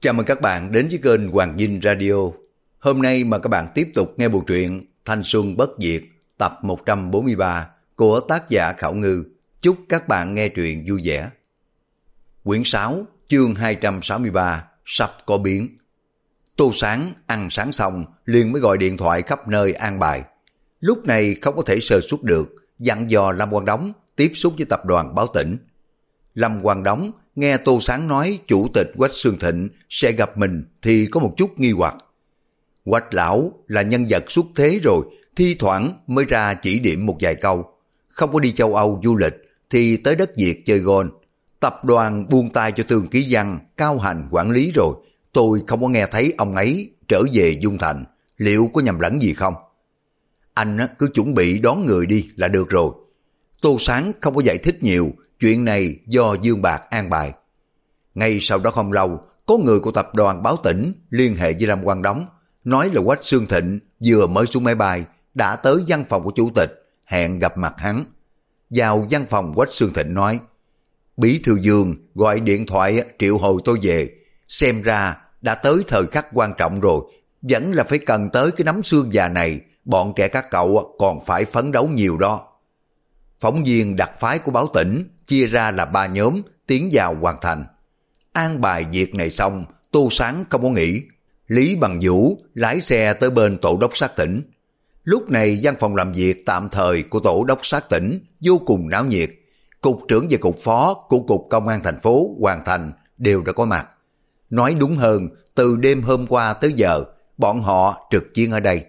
Chào mừng các bạn đến với kênh Hoàng Dinh Radio. Hôm nay mà các bạn tiếp tục nghe bộ truyện Thanh Xuân Bất Diệt tập 143 của tác giả Khảo Ngư. Chúc các bạn nghe truyện vui vẻ. Quyển 6, chương 263, sắp có biến. Tô Sáng ăn sáng xong liền mới gọi điện thoại khắp nơi an bài. Lúc này không có thể sơ suất được, dặn dò Lâm Quang Đống tiếp xúc với tập đoàn Báo Tỉnh. Lâm Quang Đống nghe Tô Sáng nói chủ tịch Quách Xương Thịnh sẽ gặp mình thì có một chút nghi hoặc. Quách lão là nhân vật xuất thế rồi, thi thoảng mới ra chỉ điểm một vài câu. Không có đi châu Âu du lịch thì tới đất Việt chơi golf. Tập đoàn buông tay cho Tương Ký Văn, Cao Hành quản lý rồi. Tôi không có nghe thấy ông ấy trở về Dung Thành. Liệu có nhầm lẫn gì không? Anh cứ chuẩn bị đón người đi là được rồi. Tô Sáng không có giải thích nhiều, chuyện này do Dương Bạc an bài. Ngay sau đó không lâu, có người của tập đoàn Báo Tỉnh liên hệ với Lâm Quang Đống, nói là Quách Xương Thịnh vừa mới xuống máy bay, đã tới văn phòng của chủ tịch, hẹn gặp mặt hắn. Vào văn phòng, Quách Xương Thịnh nói, Bí thư Dương gọi điện thoại triệu hồi tôi về, xem ra đã tới thời khắc quan trọng rồi, vẫn là phải cần tới cái nắm xương già này, bọn trẻ các cậu còn phải phấn đấu nhiều đó. Phóng viên đặc phái của Báo Tỉnh chia ra là 3 nhóm tiến vào hoàn thành. An bài việc này xong, Tô Sáng không có nghỉ. Lý Bằng Vũ lái xe tới bên tổ đốc sát tỉnh. Lúc này văn phòng làm việc tạm thời của tổ đốc sát tỉnh vô cùng náo nhiệt. Cục trưởng và cục phó của cục công an thành phố Hoàn Thành đều đã có mặt. Nói đúng hơn, từ đêm hôm qua tới giờ, bọn họ trực chiến ở đây.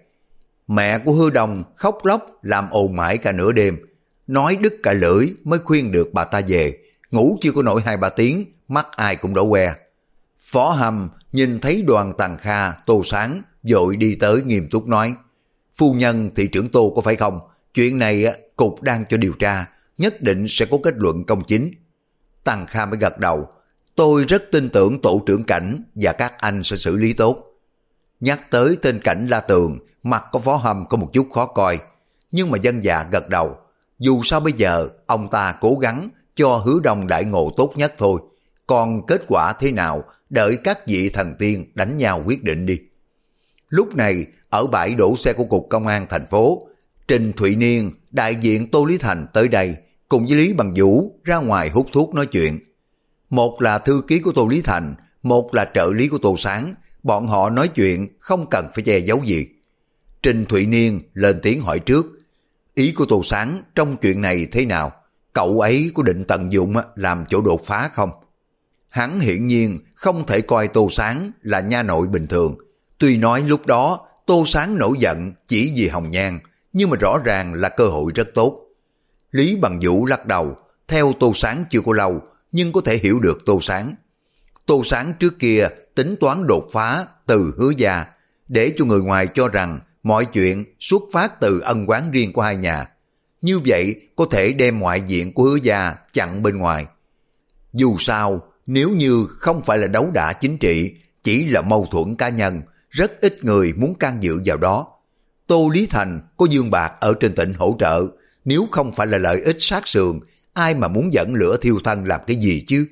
Mẹ của Hứa Đông khóc lóc làm ồn mãi cả nửa đêm, nói đứt cả lưỡi mới khuyên được bà ta về, ngủ chưa có nổi 2-3 tiếng, mắt ai cũng đỏ que. Phó Hầm nhìn thấy Đoàn Tằng Kha, Tô Sáng, vội đi tới nghiêm túc nói, phu nhân thị trưởng Tô có phải không? Chuyện này cục đang cho điều tra, nhất định sẽ có kết luận công chính. Tằng Kha mới gật đầu, tôi rất tin tưởng tổ trưởng Cảnh và các anh sẽ xử lý tốt. Nhắc tới tên Cảnh La Tường, mặt của Phó Hầm có một chút khó coi, nhưng mà dân dạ gật đầu. Dù sao bây giờ, ông ta cố gắng cho Hứa Đông đại ngộ tốt nhất thôi. Còn kết quả thế nào, đợi các vị thần tiên đánh nhau quyết định đi. Lúc này, ở bãi đổ xe của Cục Công an thành phố, Trình Thụy Niên, đại diện Tô Lý Thành tới đây, cùng với Lý Bằng Vũ ra ngoài hút thuốc nói chuyện. Một là thư ký của Tô Lý Thành, một là trợ lý của Tô Sáng, bọn họ nói chuyện không cần phải che giấu gì. Trình Thụy Niên lên tiếng hỏi trước, ý của Tô Sáng trong chuyện này thế nào? Cậu ấy có định tận dụng làm chỗ đột phá không? Hắn hiển nhiên không thể coi Tô Sáng là nha nội bình thường. Tuy nói lúc đó Tô Sáng nổi giận chỉ vì hồng nhan, nhưng mà rõ ràng là cơ hội rất tốt. Lý Bằng Vũ lắc đầu, theo Tô Sáng chưa có lâu, nhưng có thể hiểu được Tô Sáng. Tô Sáng trước kia tính toán đột phá từ Hứa gia, để cho người ngoài cho rằng mọi chuyện xuất phát từ ân oán riêng của hai nhà. Như vậy có thể đem ngoại diện của Hứa gia chặn bên ngoài. Dù sao, nếu như không phải là đấu đả chính trị, chỉ là mâu thuẫn cá nhân, rất ít người muốn can dự vào đó. Tô Lý Thành có Dương Bạc ở trên tỉnh hỗ trợ, nếu không phải là lợi ích sát sườn, ai mà muốn dẫn lửa thiêu thân làm cái gì chứ?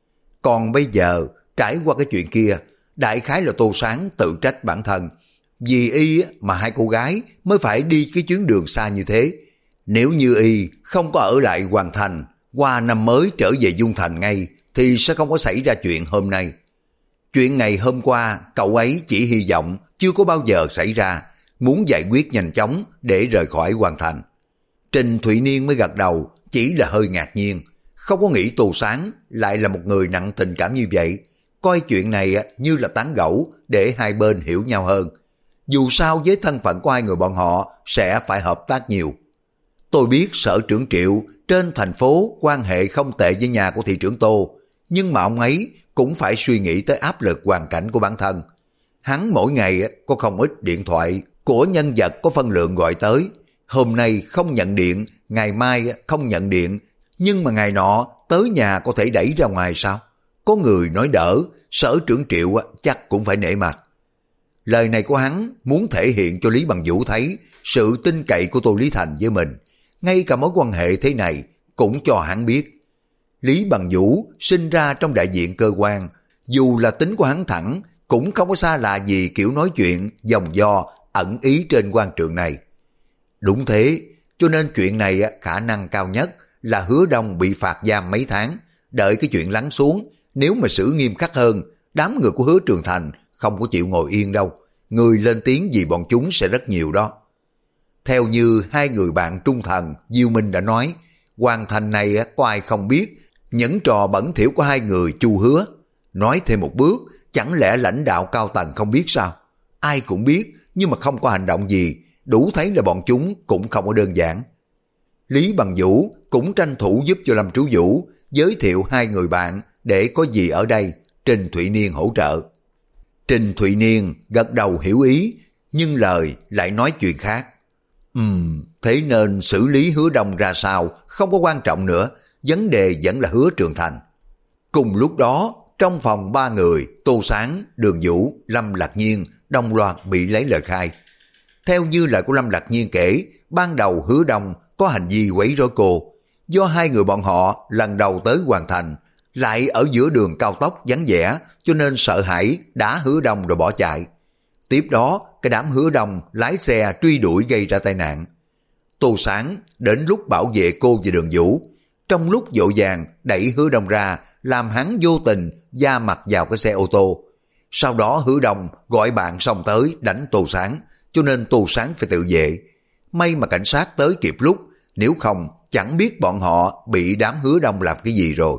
Còn bây giờ, trải qua cái chuyện kia, đại khái là Tô Sáng tự trách bản thân. Vì y mà hai cô gái mới phải đi cái chuyến đường xa như thế. Nếu như y không có ở lại Hoàn Thành, qua năm mới trở về Dung Thành ngay, thì sẽ không có xảy ra chuyện hôm nay. Chuyện ngày hôm qua, cậu ấy chỉ hy vọng chưa có bao giờ xảy ra, muốn giải quyết nhanh chóng để rời khỏi Hoàn Thành. Trình Thụy Niên mới gật đầu, chỉ là hơi ngạc nhiên, không có nghĩ Tô Sáng lại là một người nặng tình cảm như vậy, coi chuyện này như là tán gẫu để hai bên hiểu nhau hơn. Dù sao với thân phận của hai người bọn họ sẽ phải hợp tác nhiều. Tôi biết sở trưởng Triệu trên thành phố quan hệ không tệ với nhà của thị trưởng Tô, nhưng mà ông ấy cũng phải suy nghĩ tới áp lực hoàn cảnh của bản thân. Hắn mỗi ngày có không ít điện thoại của nhân vật có phân lượng gọi tới. Hôm nay không nhận điện, ngày mai không nhận điện, nhưng mà ngày nọ tới nhà có thể đẩy ra ngoài sao? Có người nói đỡ, sở trưởng Triệu chắc cũng phải nể mặt. Lời này của hắn muốn thể hiện cho Lý Bằng Vũ thấy sự tin cậy của Tô Lý Thành với mình. Ngay cả mối quan hệ thế này cũng cho hắn biết. Lý Bằng Vũ sinh ra trong đại diện cơ quan, Dù là tính của hắn thẳng, cũng không có xa lạ gì kiểu nói chuyện vòng vo ẩn ý trên quan trường này. Đúng thế, cho nên chuyện này khả năng cao nhất là Hứa Đông bị phạt giam mấy tháng, đợi cái chuyện lắng xuống. Nếu mà xử nghiêm khắc hơn, đám người của Hứa Trường Thành không có chịu ngồi yên đâu. Người lên tiếng vì bọn chúng sẽ rất nhiều đó. Theo như hai người bạn trung thần Diêu Minh đã nói, Hoàng Thành này có ai không biết những trò bẩn thỉu của hai người Chu Hứa. Nói thêm một bước, chẳng lẽ lãnh đạo cao tầng không biết sao? Ai cũng biết, nhưng mà không có hành động gì, đủ thấy là bọn chúng cũng không có đơn giản. Lý Bằng Vũ cũng tranh thủ giúp cho Lâm Trú Vũ giới thiệu hai người bạn để có gì ở đây, Trình Thụy Niên hỗ trợ. Trình Thụy Niên gật đầu hiểu ý, nhưng lời lại nói chuyện khác. Thế nên xử lý Hứa Đông ra sao không có quan trọng nữa, vấn đề vẫn là Hứa Trường Thành. Cùng lúc đó, trong phòng ba người, Tô Sáng, Đường Vũ, Lâm Lạc Nhiên đồng loạt bị lấy lời khai. Theo như lời của Lâm Lạc Nhiên kể, ban đầu Hứa Đông có hành vi quấy rối cô. Do hai người bọn họ lần đầu tới Hoàng Thành, lại ở giữa đường cao tốc vắng vẻ, cho nên sợ hãi đá Hứa Đông rồi bỏ chạy. Tiếp đó, cái đám Hứa Đông lái xe truy đuổi gây ra tai nạn. Tô Sáng đến lúc bảo vệ cô và Đường Vũ, trong lúc vội vàng đẩy Hứa Đông ra, làm hắn vô tình va mặt vào cái xe ô tô. Sau đó Hứa Đông gọi bạn xông tới đánh Tô Sáng, cho nên Tô Sáng phải tự vệ. May mà cảnh sát tới kịp lúc, nếu không chẳng biết bọn họ bị đám Hứa Đông làm cái gì rồi.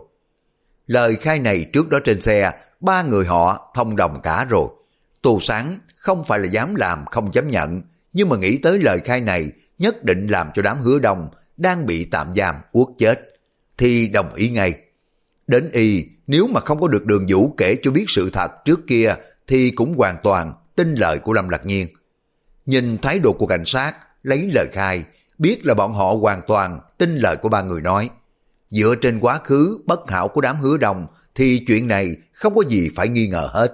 Lời khai này trước đó trên xe, ba người họ thông đồng cả rồi. Tô Sáng không phải là dám làm không dám nhận, nhưng mà nghĩ tới lời khai này nhất định làm cho đám Hứa Đông đang bị tạm giam uất chết, thì đồng ý ngay. Đến nếu mà không có được Đường Vũ kể cho biết sự thật trước kia thì cũng hoàn toàn tin lời của Lâm Lạc Nhiên. Nhìn thái độ của cảnh sát lấy lời khai, biết là bọn họ hoàn toàn tin lời của ba người nói. Dựa trên quá khứ bất hảo của đám Hứa Đông thì chuyện này không có gì phải nghi ngờ hết.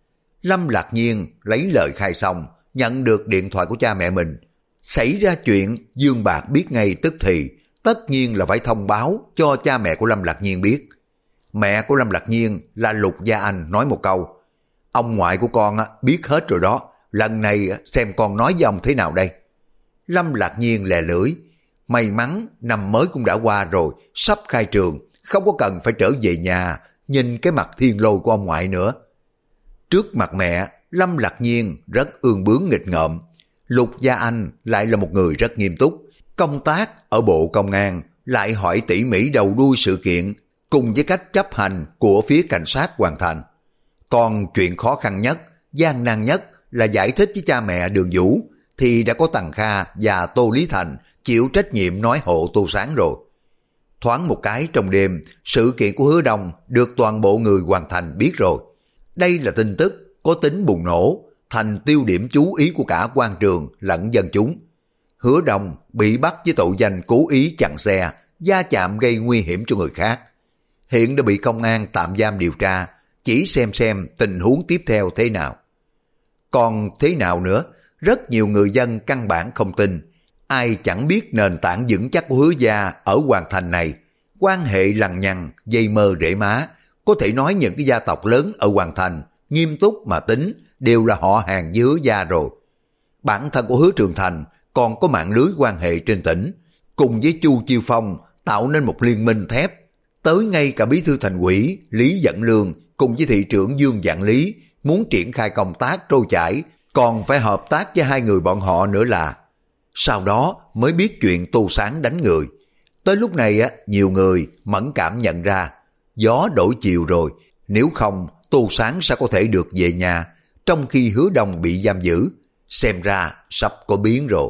Lâm Lạc Nhiên lấy lời khai xong, nhận được điện thoại của cha mẹ mình. Xảy ra chuyện, Dương Bạc biết ngay tức thì, tất nhiên là phải thông báo cho cha mẹ của Lâm Lạc Nhiên biết. Mẹ của Lâm Lạc Nhiên là Lục Gia Anh nói một câu, ông ngoại của con biết hết rồi đó, lần này xem con nói với ông thế nào đây. Lâm Lạc Nhiên lè lưỡi, may mắn năm mới cũng đã qua rồi, sắp khai trường, không có cần phải trở về nhà, nhìn cái mặt thiên lôi của ông ngoại nữa. Trước mặt mẹ, Lâm Lạc Nhiên rất ương bướng nghịch ngợm. Lục Gia Anh lại là một người rất nghiêm túc, công tác ở Bộ Công an, lại hỏi tỉ mỉ đầu đuôi sự kiện, cùng với cách chấp hành của phía cảnh sát Hoàng Thành. Còn chuyện khó khăn nhất, gian nan nhất là giải thích với cha mẹ Đường Vũ, thì đã có Tằng Kha và Tô Lý Thành chịu trách nhiệm nói hộ Tô Sáng rồi. Thoáng một cái trong đêm, sự kiện của Hứa Đông được toàn bộ người Hoàng Thành biết rồi. Đây là tin tức có tính bùng nổ, thành tiêu điểm chú ý của cả quan trường lẫn dân chúng. Hứa Đông bị bắt với tội danh cố ý chặn xe, va chạm gây nguy hiểm cho người khác. Hiện đã bị công an tạm giam điều tra, chỉ xem tình huống tiếp theo thế nào. Còn thế nào nữa, rất nhiều người dân căn bản không tin. Ai chẳng biết nền tảng vững chắc của Hứa gia ở Hoàng Thành này, quan hệ lằng nhằng, dây mơ rễ má. Có thể nói những cái gia tộc lớn ở Hoàng Thành, nghiêm túc mà tính, đều là họ hàng với Hứa gia rồi. Bản thân của Hứa Trường Thành còn có mạng lưới quan hệ trên tỉnh, cùng với Chu Chiêu Phong tạo nên một liên minh thép. Tới ngay cả bí thư thành ủy Lý Dẫn Lương cùng với thị trưởng Dương Vạn Lý muốn triển khai công tác trôi chảy, còn phải hợp tác với hai người bọn họ nữa là. Sau đó mới biết chuyện Tô Sáng đánh người. Tới lúc này nhiều người mẫn cảm nhận ra, gió đổi chiều rồi, nếu không Tô Sáng sẽ có thể được về nhà, trong khi Hứa Đông bị giam giữ. Xem ra sắp có biến rồi.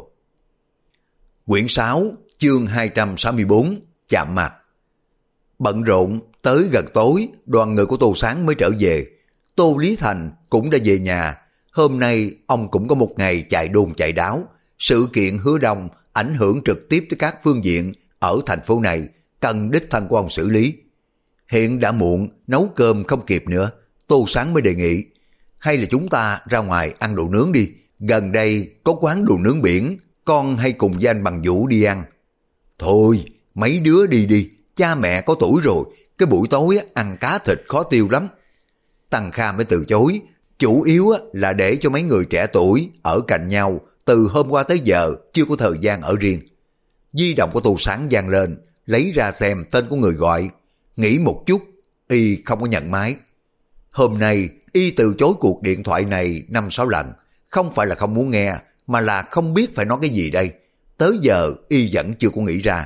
Quyển 6, chương 264, chạm mặt. Bận rộn, tới gần tối, đoàn người của Tô Sáng mới trở về. Tô Lý Thành cũng đã về nhà. Hôm nay ông cũng có một ngày chạy đôn chạy đáo. Sự kiện Hứa Đông ảnh hưởng trực tiếp tới các phương diện ở thành phố này, cần đích thân của ông xử lý. Hiện đã muộn, nấu cơm không kịp nữa. Tô Sáng mới đề nghị, hay là chúng ta ra ngoài ăn đồ nướng đi. Gần đây có quán đồ nướng biển, con hay cùng với anh Bằng Vũ đi ăn. Thôi, mấy đứa đi đi, cha mẹ có tuổi rồi, cái buổi tối ăn cá thịt khó tiêu lắm. Tăng Kha mới từ chối, chủ yếu là để cho mấy người trẻ tuổi ở cạnh nhau từ hôm qua tới giờ chưa có thời gian ở riêng. Di động của Tô Sáng vang lên, lấy ra xem tên của người gọi, nghĩ một chút, y không có nhận máy. Hôm nay y từ chối cuộc điện thoại này 5-6 lần, không phải là không muốn nghe, mà là không biết phải nói cái gì đây. Tới giờ y vẫn chưa có nghĩ ra.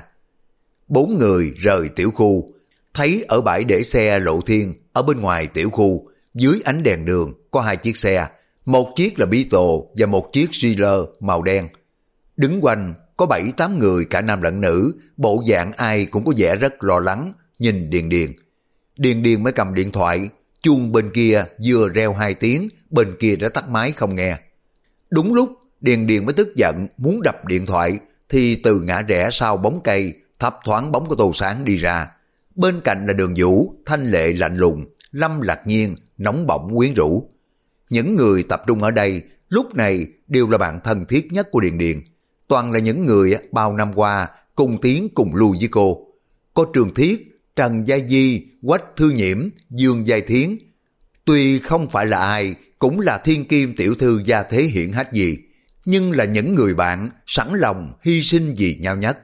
4 người rời tiểu khu, thấy ở bãi để xe Lộ Thiên ở bên ngoài tiểu khu, dưới ánh đèn đường có 2 chiếc xe, một chiếc là Beetle và một chiếc Sealer màu đen. Đứng quanh có 7-8 người cả nam lẫn nữ, bộ dạng ai cũng có vẻ rất lo lắng, nhìn Điền Điền. Điền Điền mới cầm điện thoại, chuông bên kia vừa reo 2 tiếng, bên kia đã tắt máy không nghe. Đúng lúc Điền Điền mới tức giận muốn đập điện thoại, thì từ ngã rẽ sau bóng cây thấp thoáng bóng của Tô Sáng đi ra. Bên cạnh là Đường Vũ, thanh lệ lạnh lùng, Lâm Lạc Nhiên nóng bỏng quyến rũ. Những người tập trung ở đây lúc này đều là bạn thân thiết nhất của Điền Điền, toàn là những người bao năm qua cùng tiến cùng lui với cô. Có Trường Thiết, Trần Gia Di, Quách Thư Nhiễm, Dương Giai Thiến. Tuy không phải là ai cũng là thiên kim tiểu thư gia thế hiển hách gì, nhưng là những người bạn sẵn lòng hy sinh vì nhau nhất.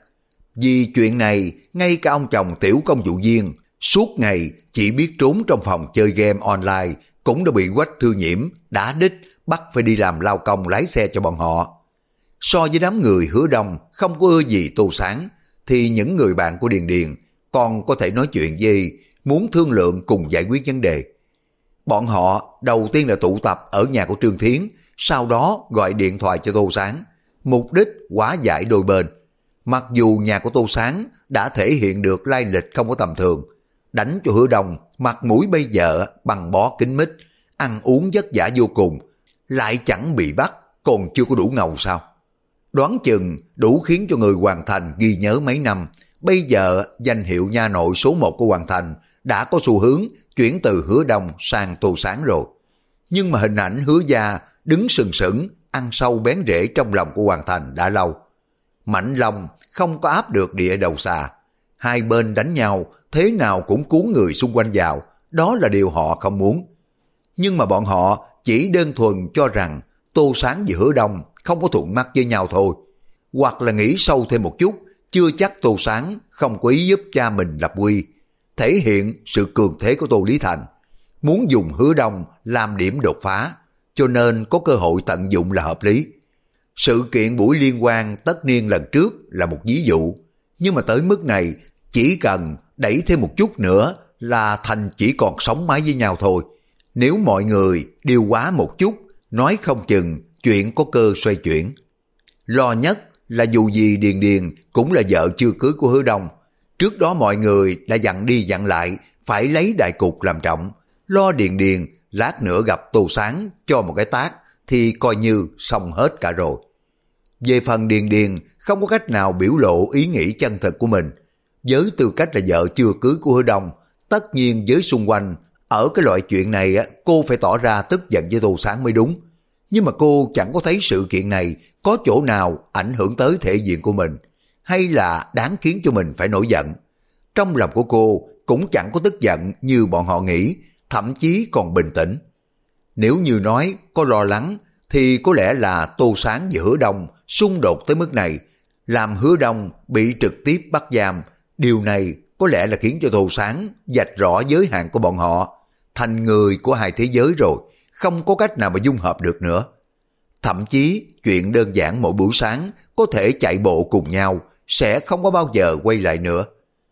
Vì chuyện này, ngay cả ông chồng tiểu công vụ viên suốt ngày chỉ biết trốn trong phòng chơi game online cũng đã bị Quách Thư Nhiễm đả đích bắt phải đi làm lao công lái xe cho bọn họ. So với đám người Hứa Đông không có ưa gì Tô Sáng, thì những người bạn của Điền Điền còn có thể nói chuyện gì, muốn thương lượng cùng giải quyết vấn đề. Bọn họ đầu tiên là tụ tập ở nhà của Trương Thiến, sau đó gọi điện thoại cho Tô Sáng, mục đích hóa giải đôi bên. Mặc dù nhà của Tô Sáng đã thể hiện được lai lịch không có tầm thường, đánh cho Hứa Đông mặt mũi bây giờ bằng bó kính mít, ăn uống vất vả vô cùng, lại chẳng bị bắt, còn chưa có đủ ngầu sao? Đoán chừng đủ khiến cho người Hoàng Thành ghi nhớ mấy năm. Bây giờ danh hiệu nha nội số 1 của Hoàng Thành đã có xu hướng chuyển từ Hứa Đông sang Tô Sáng rồi. Nhưng mà hình ảnh Hứa gia đứng sừng sững, ăn sâu bén rễ trong lòng của Hoàng Thành đã lâu. Mạnh Long không có áp được địa đầu xà. Hai bên đánh nhau, thế nào cũng cuốn người xung quanh vào, đó là điều họ không muốn. Nhưng mà bọn họ chỉ đơn thuần cho rằng Tô Sáng và Hứa Đông không có thuận mắt với nhau thôi. Hoặc là nghĩ sâu thêm một chút, chưa chắc Tô Sáng không có ý giúp cha mình lập uy, thể hiện sự cường thế của Tô Lý Thành. Muốn dùng Hứa Đông làm điểm đột phá, cho nên có cơ hội tận dụng là hợp lý. Sự kiện buổi liên quan tất niên lần trước là một ví dụ, nhưng mà tới mức này chỉ cần đẩy thêm một chút nữa là thành chỉ còn sống mái với nhau thôi. Nếu mọi người điều quá một chút, nói không chừng chuyện có cơ xoay chuyển. Lo nhất là dù gì Điền Điền cũng là vợ chưa cưới của Hứa Đông. Trước đó mọi người đã dặn đi dặn lại phải lấy đại cục làm trọng. Lo Điền Điền lát nữa gặp Tô Sáng cho một cái tát thì coi như xong hết cả rồi. Về phần Điền Điền không có cách nào biểu lộ ý nghĩ chân thật của mình. Với tư cách là vợ chưa cưới của Hứa Đông, tất nhiên với xung quanh ở cái loại chuyện này cô phải tỏ ra tức giận với Tô Sáng mới đúng. Nhưng mà cô chẳng có thấy sự kiện này có chỗ nào ảnh hưởng tới thể diện của mình, hay là đáng khiến cho mình phải nổi giận. Trong lòng của cô cũng chẳng có tức giận như bọn họ nghĩ, thậm chí còn bình tĩnh. Nếu như nói có lo lắng thì có lẽ là Tô Sáng và Hứa Đông xung đột tới mức này, làm Hứa Đông bị trực tiếp bắt giam. Điều này có lẽ là khiến cho Tô Sáng vạch rõ giới hạn của bọn họ, thành người của hai thế giới rồi, không có cách nào mà dung hợp được nữa. Thậm chí chuyện đơn giản mỗi buổi sáng có thể chạy bộ cùng nhau sẽ không có bao giờ quay lại nữa.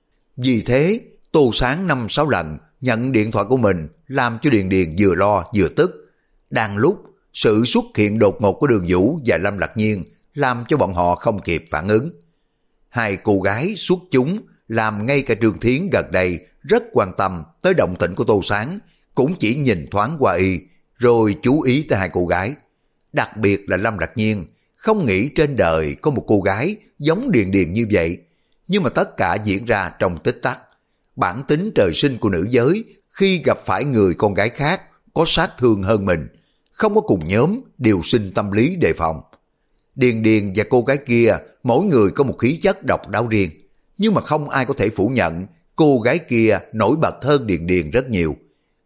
Vì thế Tô Sáng 5-6 lần nhận điện thoại của mình, làm cho Điền Điền vừa lo vừa tức. Đang lúc sự xuất hiện đột ngột của Đường Vũ và Lâm Lạc Nhiên làm cho bọn họ không kịp phản ứng. Hai cô gái xuất chúng làm ngay cả Trương Thiến gần đây rất quan tâm tới động tĩnh của Tô Sáng, cũng chỉ nhìn thoáng qua y rồi chú ý tới hai cô gái. Đặc biệt là Lâm Lạc Nhiên không nghĩ trên đời có một cô gái giống Điền Điền như vậy. Nhưng mà tất cả diễn ra trong tích tắc. Bản tính trời sinh của nữ giới khi gặp phải người con gái khác có sát thương hơn mình, không có cùng nhóm, đều sinh tâm lý đề phòng. Điền Điền và cô gái kia mỗi người có một khí chất độc đáo riêng, nhưng mà không ai có thể phủ nhận cô gái kia nổi bật hơn Điền Điền rất nhiều.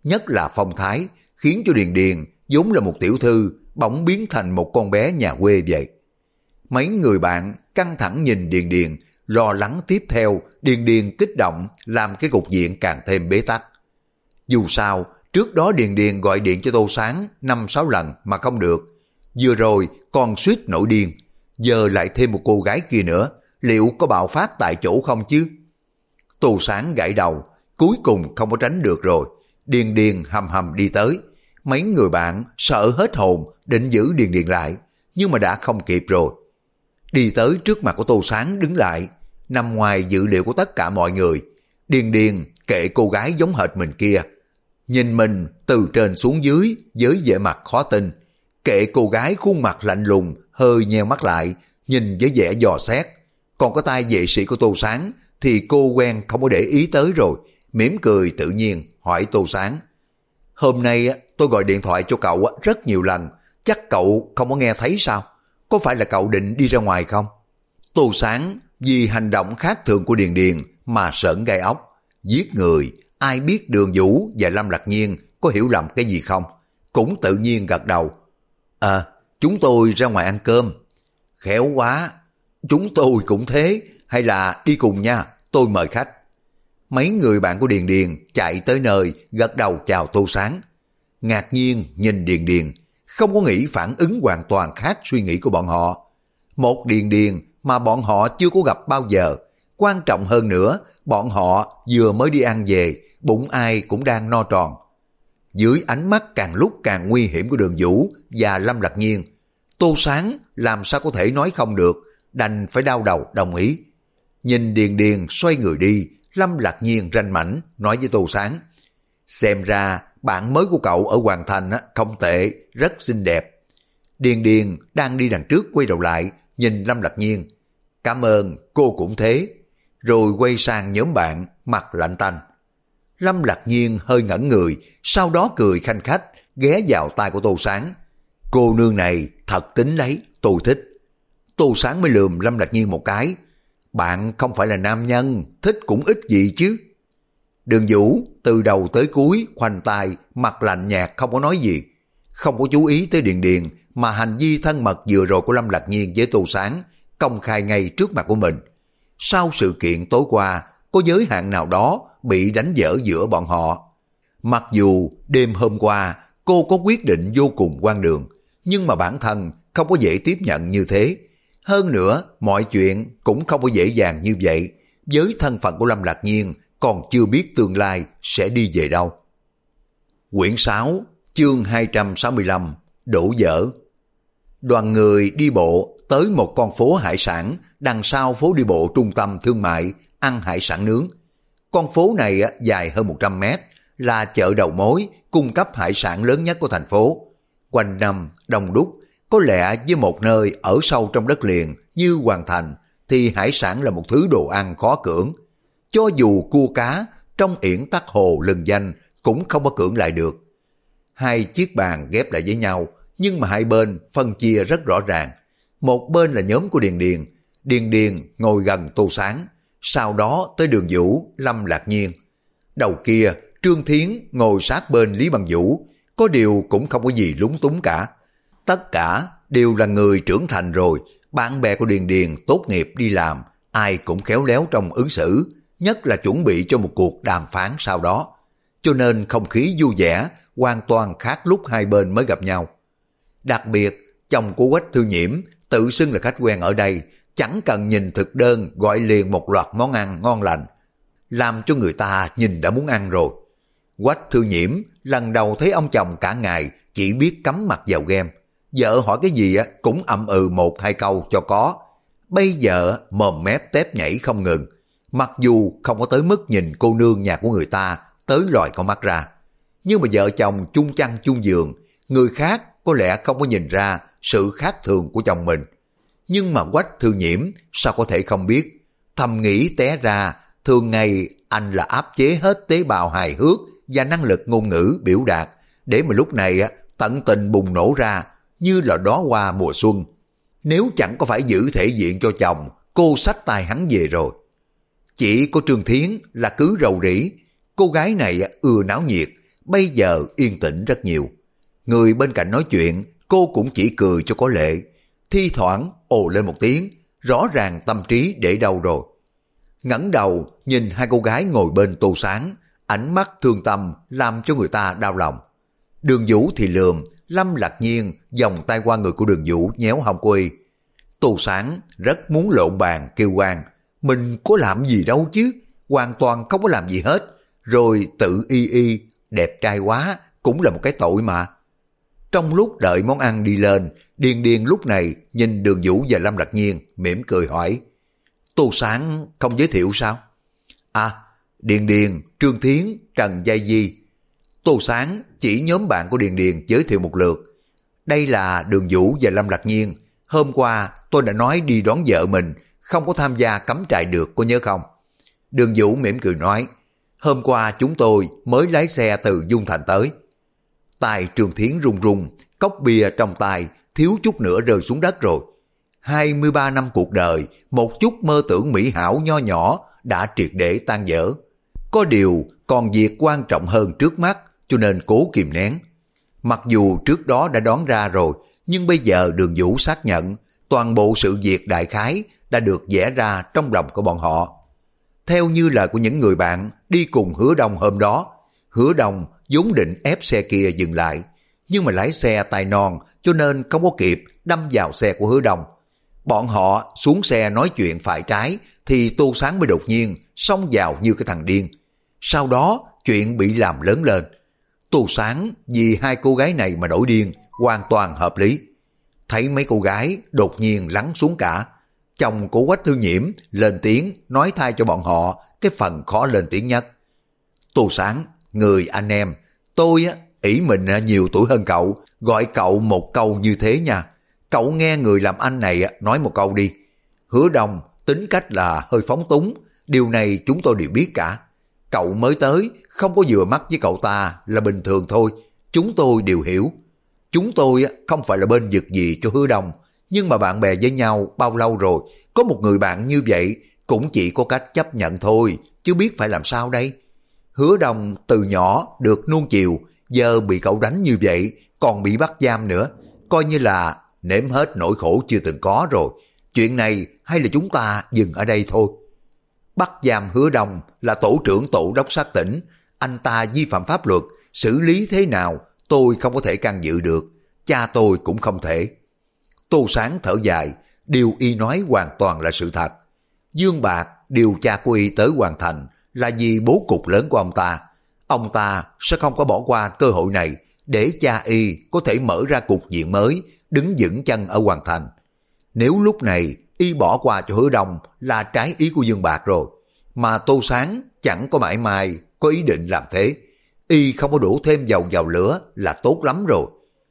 nhất là phong thái, khiến cho Điền Điền vốn là một tiểu thư bỗng biến thành một con bé nhà quê vậy. Mấy người bạn căng thẳng nhìn Điền Điền, lo lắng tiếp theo Điền Điền kích động làm cái cục diện càng thêm bế tắc. Dù sao, trước đó Điền Điền gọi điện cho Tô Sáng 5-6 lần mà không được. Vừa rồi còn suýt nổi điên, giờ lại thêm một cô gái kia nữa, liệu có bạo phát tại chỗ không chứ? Tô Sáng gãi đầu, cuối cùng không có tránh được rồi. Điền Điền hầm hầm đi tới. Mấy người bạn sợ hết hồn định giữ Điền Điền lại, nhưng mà đã không kịp rồi. Đi tới trước mặt của Tô Sáng đứng lại, nằm ngoài dự liệu của tất cả mọi người. Điền Điền kệ cô gái giống hệt mình kia, nhìn mình từ trên xuống dưới với vẻ mặt khó tin. Kệ cô gái khuôn mặt lạnh lùng, hơi nheo mắt lại, nhìn với vẻ dò xét. Còn có tay vệ sĩ của Tô Sáng thì cô quen không có để ý tới rồi, mỉm cười tự nhiên hỏi Tô Sáng: hôm nay tôi gọi điện thoại cho cậu rất nhiều lần, chắc cậu không có nghe thấy sao? Có phải là cậu định đi ra ngoài không? Tô Sáng vì hành động khác thường của Điền Điền mà sởn gai ốc. Giết người, ai biết Đường Vũ và Lâm Lạc Nhiên có hiểu lầm cái gì không? Cũng tự nhiên gật đầu. Chúng tôi ra ngoài ăn cơm. Khéo quá, chúng tôi cũng thế, hay là đi cùng nha, tôi mời khách. Mấy người bạn của Điền Điền chạy tới nơi, gật đầu chào Tô Sáng. Ngạc nhiên nhìn Điền Điền, không có nghĩ phản ứng hoàn toàn khác suy nghĩ của bọn họ. Một Điền Điền mà bọn họ chưa có gặp bao giờ. Quan trọng hơn nữa, bọn họ vừa mới đi ăn về, bụng ai cũng đang no tròn. Dưới ánh mắt càng lúc càng nguy hiểm của Đường Vũ và Lâm Lạc Nhiên, Tô Sáng làm sao có thể nói không được, đành phải đau đầu đồng ý. Nhìn Điền Điền xoay người đi, Lâm Lạc Nhiên ranh mảnh nói với Tô Sáng: xem ra bạn mới của cậu ở Hoàng Thành không tệ, rất xinh đẹp. Điền Điền đang đi đằng trước quay đầu lại nhìn Lâm Lạc Nhiên: cảm ơn, cô cũng thế. Rồi quay sang nhóm bạn mặt lạnh tanh. Lâm Lạc Nhiên hơi ngẩn người, sau đó cười khanh khách ghé vào tai của Tô Sáng: cô nương này thật tính đấy, tôi thích. Tô Sáng mới lườm Lâm Lạc Nhiên một cái: bạn không phải là nam nhân, thích cũng ít gì chứ. Đường Vũ từ đầu tới cuối khoanh tay, mặt lạnh nhạt không có nói gì, không có chú ý tới Điền Điền, mà hành vi thân mật vừa rồi của Lâm Lạc Nhiên với Tô Sáng công khai ngay trước mặt của mình. Sau sự kiện tối qua, có giới hạn nào đó bị đánh vỡ giữa bọn họ. Mặc dù đêm hôm qua cô có quyết định vô cùng quan đường, nhưng mà bản thân không có dễ tiếp nhận như thế. Hơn nữa, mọi chuyện cũng không có dễ dàng như vậy. Với thân phận của Lâm Lạc Nhiên, còn chưa biết tương lai sẽ đi về đâu. Quyển 6, chương 265, đổ vỡ. Đoàn người đi bộ tới một con phố hải sản đằng sau phố đi bộ trung tâm thương mại ăn hải sản nướng. Con phố này dài hơn 100 mét, là chợ đầu mối cung cấp hải sản lớn nhất của thành phố. Quanh năm đông đúc, có lẽ với một nơi ở sâu trong đất liền như Hoàng Thành thì hải sản là một thứ đồ ăn khó cưỡng. Cho dù cua cá trong yển tắc hồ lừng danh cũng không có cưỡng lại được. Hai chiếc bàn ghép lại với nhau, nhưng mà hai bên phân chia rất rõ ràng. Một bên là nhóm của Điền Điền. Điền Điền ngồi gần Tô Sáng, sau đó tới Đường Vũ, Lâm Lạc Nhiên. Đầu kia Trương Thiến ngồi sát bên Lý Bằng Vũ, có điều cũng không có gì lúng túng cả. Tất cả đều là người trưởng thành rồi, bạn bè của Điền Điền tốt nghiệp đi làm, ai cũng khéo léo trong ứng xử, nhất là chuẩn bị cho một cuộc đàm phán sau đó. Cho nên không khí vui vẻ hoàn toàn khác lúc hai bên mới gặp nhau. Đặc biệt, chồng của Quách Thư Nhiễm tự xưng là khách quen ở đây, chẳng cần nhìn thực đơn gọi liền một loạt món ăn ngon lành, làm cho người ta nhìn đã muốn ăn rồi. Quách Thư Nhiễm lần đầu thấy ông chồng cả ngày chỉ biết cắm mặt vào game, vợ hỏi cái gì cũng ậm ừ 1-2 câu cho có. Bây giờ mồm mép tép nhảy không ngừng, mặc dù không có tới mức nhìn cô nương nhà của người ta tới lòi con mắt ra. Nhưng mà vợ chồng chung chăn chung giường, người khác có lẽ không có nhìn ra sự khác thường của chồng mình. Nhưng mà Quách Thư Nhiễm sao có thể không biết, thầm nghĩ té ra thường ngày anh là áp chế hết tế bào hài hước và năng lực ngôn ngữ biểu đạt, để mà lúc này tận tình bùng nổ ra như là đóa hoa mùa xuân. Nếu chẳng có phải giữ thể diện cho chồng, cô xách tay hắn về rồi. Chỉ có Trương Thiến là cứ rầu rĩ. Cô gái này ưa náo nhiệt, bây giờ yên tĩnh rất nhiều. Người bên cạnh nói chuyện, cô cũng chỉ cười cho có lệ, thi thoảng ồ lên một tiếng, rõ ràng tâm trí để đâu rồi. Ngẩng đầu nhìn hai cô gái ngồi bên Tô Sáng, ánh mắt thương tâm làm cho người ta đau lòng. Đường Vũ thì lườm, Lâm Lạc Nhiên vòng tay qua người của Đường Vũ nhéo hông cô y. Tô Sáng rất muốn lộn bàn kêu oan, mình có làm gì đâu chứ, hoàn toàn không có làm gì hết, rồi tự y đẹp trai quá cũng là một cái tội mà. Trong lúc đợi món ăn đi lên, Điền Điền lúc này nhìn Đường Vũ và Lâm Lạc Nhiên mỉm cười hỏi, Tô Sáng không giới thiệu sao? À, Điền Điền, Trương Thiến, Trần Giai Di. Tô Sáng chỉ nhóm bạn của Điền Điền giới thiệu một lượt. Đây là Đường Vũ và Lâm Lạc Nhiên. Hôm qua tôi đã nói đi đón vợ mình, không có tham gia cắm trại được, có nhớ không? Đường Vũ mỉm cười nói, hôm qua chúng tôi mới lái xe từ Dung Thành tới. Tay Trương Thiến run run, cốc bia trong tay thiếu chút nữa rơi xuống đất rồi. 23 năm cuộc đời, một chút mơ tưởng mỹ hảo nho nhỏ đã triệt để tan vỡ. Có điều còn việc quan trọng hơn trước mắt, cho nên cố kìm nén. Mặc dù trước đó đã đoán ra rồi, nhưng bây giờ Đường Vũ xác nhận toàn bộ sự việc đại khái đã được vẽ ra trong lòng của bọn họ. Theo như lời của những người bạn đi cùng Hứa Đông hôm đó, Hứa Đông vốn định ép xe kia dừng lại, nhưng mà lái xe tài non cho nên không có kịp đâm vào xe của Hứa Đông. Bọn họ xuống xe nói chuyện phải trái thì Tô Sáng mới đột nhiên xông vào như cái thằng điên. Sau đó chuyện bị làm lớn lên. Tô Sáng vì hai cô gái này mà nổi điên hoàn toàn hợp lý. Thấy mấy cô gái đột nhiên lắng xuống cả, chồng của Quách Thư Nhiễm lên tiếng nói thay cho bọn họ cái phần khó lên tiếng nhất. Tô Sáng, người anh em, tôi ỷ mình nhiều tuổi hơn cậu, gọi cậu một câu như thế nha. Cậu nghe người làm anh này nói một câu đi. Hứa Đông tính cách là hơi phóng túng, điều này chúng tôi đều biết cả. Cậu mới tới, không có vừa mắt với cậu ta là bình thường thôi, chúng tôi đều hiểu. Chúng tôi không phải là bên vực gì cho Hứa Đông, nhưng mà bạn bè với nhau bao lâu rồi, có một người bạn như vậy cũng chỉ có cách chấp nhận thôi, chứ biết phải làm sao đây. Hứa Đông từ nhỏ được nuông chiều, giờ bị cậu đánh như vậy, còn bị bắt giam nữa, coi như là nếm hết nỗi khổ chưa từng có rồi. Chuyện này hay là chúng ta dừng ở đây thôi. Bắt giam Hứa Đông là tổ trưởng tổ đốc sát tỉnh, anh ta vi phạm pháp luật, xử lý thế nào tôi không có thể can dự được, cha tôi cũng không thể. Tô Sáng thở dài, điều y nói hoàn toàn là sự thật. Dương Bạc điều cha của y tới Hoàn Thành là vì bố cục lớn của ông ta sẽ không có bỏ qua cơ hội này để cha y có thể mở ra cục diện mới, đứng vững chân ở Hoàn Thành. Nếu lúc này y bỏ qua cho Hứa Đông là trái ý của Dương Bạc rồi, mà Tô Sáng chẳng có mãi mai có ý định làm thế. Y không có đổ thêm dầu vào lửa là tốt lắm rồi.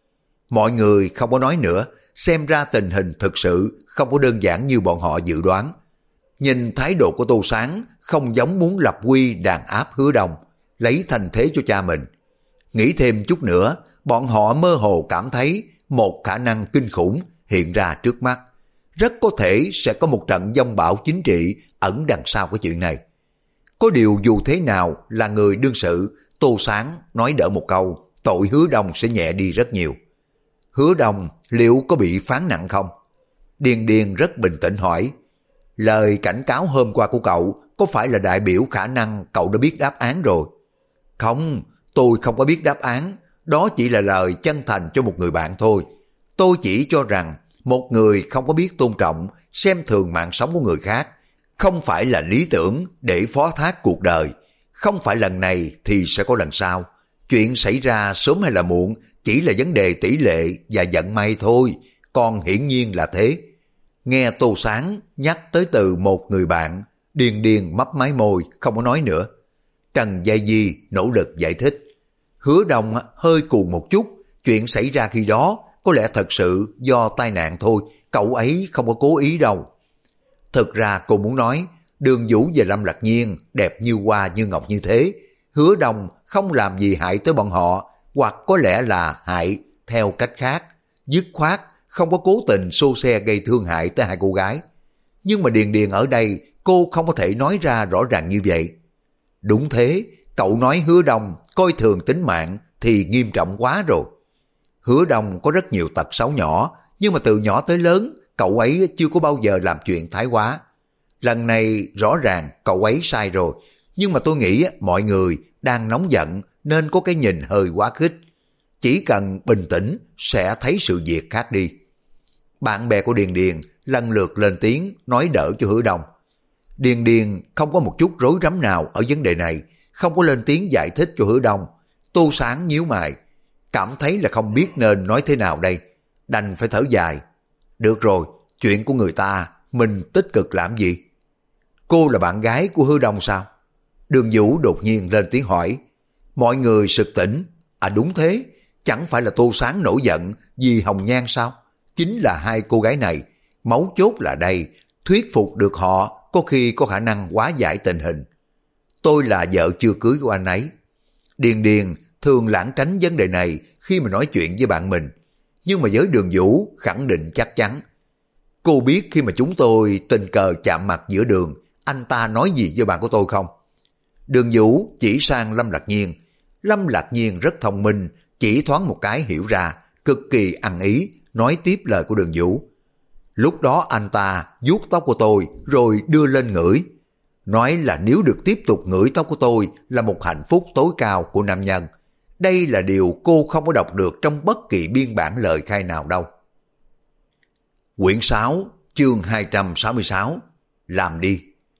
Mọi người không có nói nữa, xem ra tình hình thực sự không có đơn giản như bọn họ dự đoán. Nhìn thái độ của Tô Sáng không giống muốn lập quy đàn áp Hứa Đông, lấy thành thế cho cha mình. Nghĩ thêm chút nữa, bọn họ mơ hồ cảm thấy một khả năng kinh khủng hiện ra trước mắt. Rất có thể sẽ có một trận giông bão chính trị ẩn đằng sau cái chuyện này. Có điều dù thế nào là người đương sự, Tô Sáng nói đỡ một câu, tội Hứa Đông sẽ nhẹ đi rất nhiều. Hứa Đông liệu có bị phán nặng không? Điền Điền rất bình tĩnh hỏi, lời cảnh cáo hôm qua của cậu có phải là đại biểu khả năng cậu đã biết đáp án rồi? Không, tôi không có biết đáp án, đó chỉ là lời chân thành cho một người bạn thôi. Tôi chỉ cho rằng một người không có biết tôn trọng, xem thường mạng sống của người khác, không phải là lý tưởng để phó thác cuộc đời. Không phải lần này thì sẽ có lần sau. Chuyện xảy ra sớm hay là muộn chỉ là vấn đề tỷ lệ và vận may thôi, còn hiển nhiên là thế. Nghe Tô Sáng nhắc tới từ một người bạn, Điền Điền mấp máy môi không có nói nữa. Trần Giai Di nỗ lực giải thích. Hứa Đông hơi cuồng một chút, chuyện xảy ra khi đó có lẽ thật sự do tai nạn thôi, cậu ấy không có cố ý đâu. Thực ra cô muốn nói, Đường Vũ và Lâm Lạc Nhiên đẹp như hoa như ngọc như thế, Hứa Đông không làm gì hại tới bọn họ, hoặc có lẽ là hại theo cách khác, dứt khoát không có cố tình xô xe gây thương hại tới hai cô gái. Nhưng mà Điền Điền ở đây cô không có thể nói ra rõ ràng như vậy. Đúng thế, cậu nói Hứa Đông coi thường tính mạng thì nghiêm trọng quá rồi. Hứa Đông có rất nhiều tật xấu nhỏ, nhưng mà từ nhỏ tới lớn, cậu ấy chưa có bao giờ làm chuyện thái quá. Lần này rõ ràng cậu ấy sai rồi, nhưng mà tôi nghĩ mọi người đang nóng giận nên có cái nhìn hơi quá khích. Chỉ cần bình tĩnh sẽ thấy sự việc khác đi. Bạn bè của Điền Điền lần lượt lên tiếng nói đỡ cho Hứa Đông. Điền Điền không có một chút rối rắm nào ở vấn đề này, không có lên tiếng giải thích cho Hứa Đông. Tô Sáng nhíu mày, cảm thấy là không biết nên nói thế nào đây, đành phải thở dài. Được rồi, chuyện của người ta, mình tích cực làm gì? Cô là bạn gái của Hứa Đông sao? Đường Vũ đột nhiên lên tiếng hỏi. Mọi người sực tỉnh. À đúng thế, chẳng phải là Tô Sáng nổi giận vì Hồng Nhan sao? Chính là hai cô gái này, mấu chốt là đây, thuyết phục được họ có khi có khả năng hóa giải tình hình. Tôi là vợ chưa cưới của anh ấy. Điền Điền thường lãng tránh vấn đề này khi mà nói chuyện với bạn mình, nhưng mà với Đường Vũ khẳng định chắc chắn. Cô biết khi mà chúng tôi tình cờ chạm mặt giữa đường, anh ta nói gì với bạn của tôi không? Đường Vũ chỉ sang Lâm Lạc Nhiên. Lâm Lạc Nhiên rất thông minh, chỉ thoáng một cái hiểu ra, cực kỳ ăn ý, nói tiếp lời của Đường Vũ. Lúc đó anh ta vuốt tóc của tôi rồi đưa lên ngửi. Nói là nếu được tiếp tục ngửi tóc của tôi là một hạnh phúc tối cao của nam nhân. Đây là điều cô không có đọc được trong bất kỳ biên bản lời khai nào đâu. Quyển 6, chương 266, làm đi.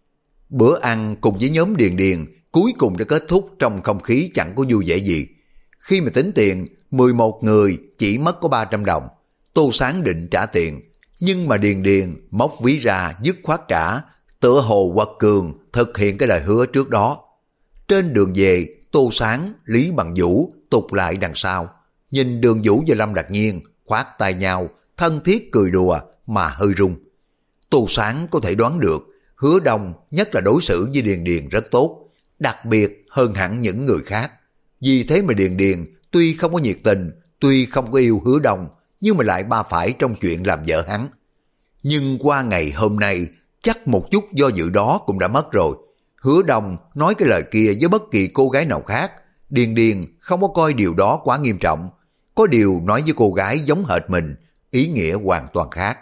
Bữa ăn cùng với nhóm Điền Điền cuối cùng đã kết thúc trong không khí chẳng có vui vẻ gì. Khi mà tính tiền, 11 người chỉ mất có 300 đồng. Tô Sáng định trả tiền, nhưng mà Điền Điền móc ví ra dứt khoát trả, tựa hồ quật cường thực hiện cái lời hứa trước đó. Trên đường về, Tô Sáng, Lý Bằng Vũ tụt lại đằng sau, nhìn Đường Vũ và Lâm Lạc Nhiên khoát tay nhau, thân thiết cười đùa mà hơi run. Tô Sáng có thể đoán được Hứa Đông nhất là đối xử với Điền Điền rất tốt, đặc biệt hơn hẳn những người khác. Vì thế mà Điền Điền tuy không có nhiệt tình, tuy không có yêu Hứa Đông, nhưng mà lại ba phải trong chuyện làm vợ hắn. Nhưng qua ngày hôm nay, chắc một chút do dự đó cũng đã mất rồi. Hứa Đông nói cái lời kia với bất kỳ cô gái nào khác, Điền Điền không có coi điều đó quá nghiêm trọng. Có điều nói với cô gái giống hệt mình, ý nghĩa hoàn toàn khác.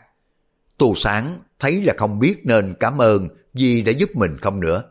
Tô Sáng thấy là không biết nên cảm ơn vì đã giúp mình không nữa.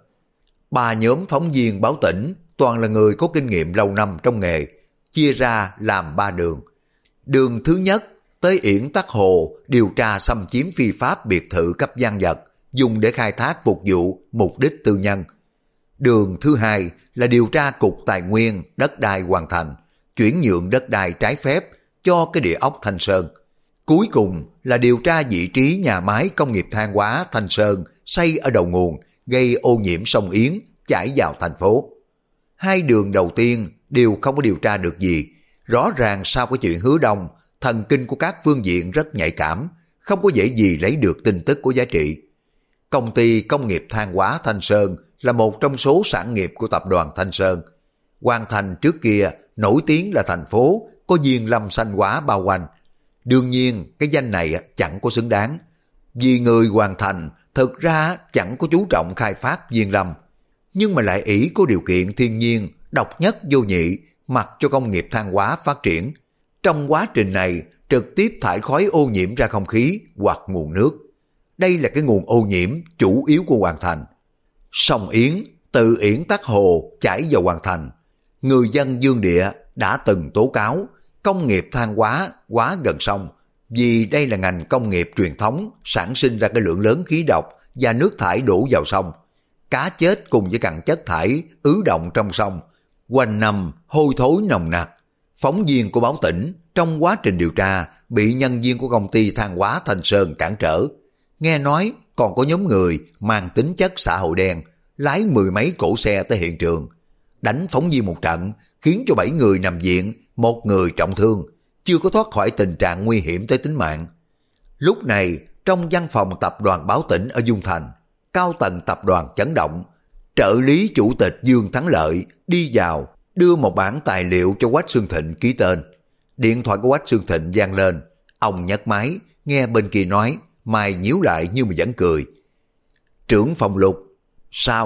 Ba nhóm phóng viên báo tỉnh toàn là người có kinh nghiệm lâu năm trong nghề, chia ra làm 3 đường. Đường thứ nhất tới Yển Tắc Hồ điều tra xâm chiếm phi pháp biệt thự cấp văn vật dùng để khai thác phục vụ mục đích tư nhân. Đường thứ hai là điều tra cục tài nguyên đất đai Hoàn Thành, chuyển nhượng đất đai trái phép cho cái địa ốc Thanh Sơn. Cuối cùng là điều tra vị trí nhà máy công nghiệp than hóa Thanh Sơn xây ở đầu nguồn, gây ô nhiễm sông Yến chảy vào thành phố. Hai đường đầu tiên đều không có điều tra được gì. Rõ ràng sau cái chuyện Hứa Đông, thần kinh của các phương diện rất nhạy cảm, không có dễ gì lấy được tin tức có giá trị. Công ty công nghiệp than hóa Thanh Sơn là một trong số sản nghiệp của tập đoàn Thanh Sơn. Hoàn Thành trước kia nổi tiếng là thành phố có viên lâm xanh hóa bao quanh. Đương nhiên cái danh này chẳng có xứng đáng, vì người Hoàn Thành thực ra chẳng có chú trọng khai phát viên lâm, nhưng mà lại ỷ có điều kiện thiên nhiên độc nhất vô nhị, mặc cho công nghiệp than hóa phát triển. Trong quá trình này trực tiếp thải khói ô nhiễm ra không khí hoặc nguồn nước. Đây là cái nguồn ô nhiễm chủ yếu của Hoàn Thành. Sông Yến từ Yển Tắc Hồ chảy vào Hoàn Thành. Người dân Dương Địa đã từng tố cáo công nghiệp than hóa quá gần sông, vì đây là ngành công nghiệp truyền thống sản sinh ra cái lượng lớn khí độc và nước thải đổ vào sông. Cá chết cùng với cặn chất thải ứ động trong sông, quanh năm hôi thối nồng nặc. Phóng viên của báo tỉnh trong quá trình điều tra bị nhân viên của công ty than hóa Thanh Sơn cản trở. Nghe nói còn có nhóm người mang tính chất xã hội đen lái 10 mấy cỗ xe tới hiện trường, đánh phóng viên một trận, khiến cho 7 người nằm viện, 1 người trọng thương, chưa có thoát khỏi tình trạng nguy hiểm tới tính mạng. Lúc này trong văn phòng tập đoàn báo tỉnh ở Dung Thành, cao tầng tập đoàn chấn động. Trợ lý chủ tịch Dương Thắng Lợi đi vào đưa một bản tài liệu cho Quách Xương Thịnh ký tên. Điện thoại của Quách Xương Thịnh vang lên, ông nhấc máy, nghe bên kia nói, mày nhíu lại nhưng mà vẫn cười. Trưởng phòng Lục, sao?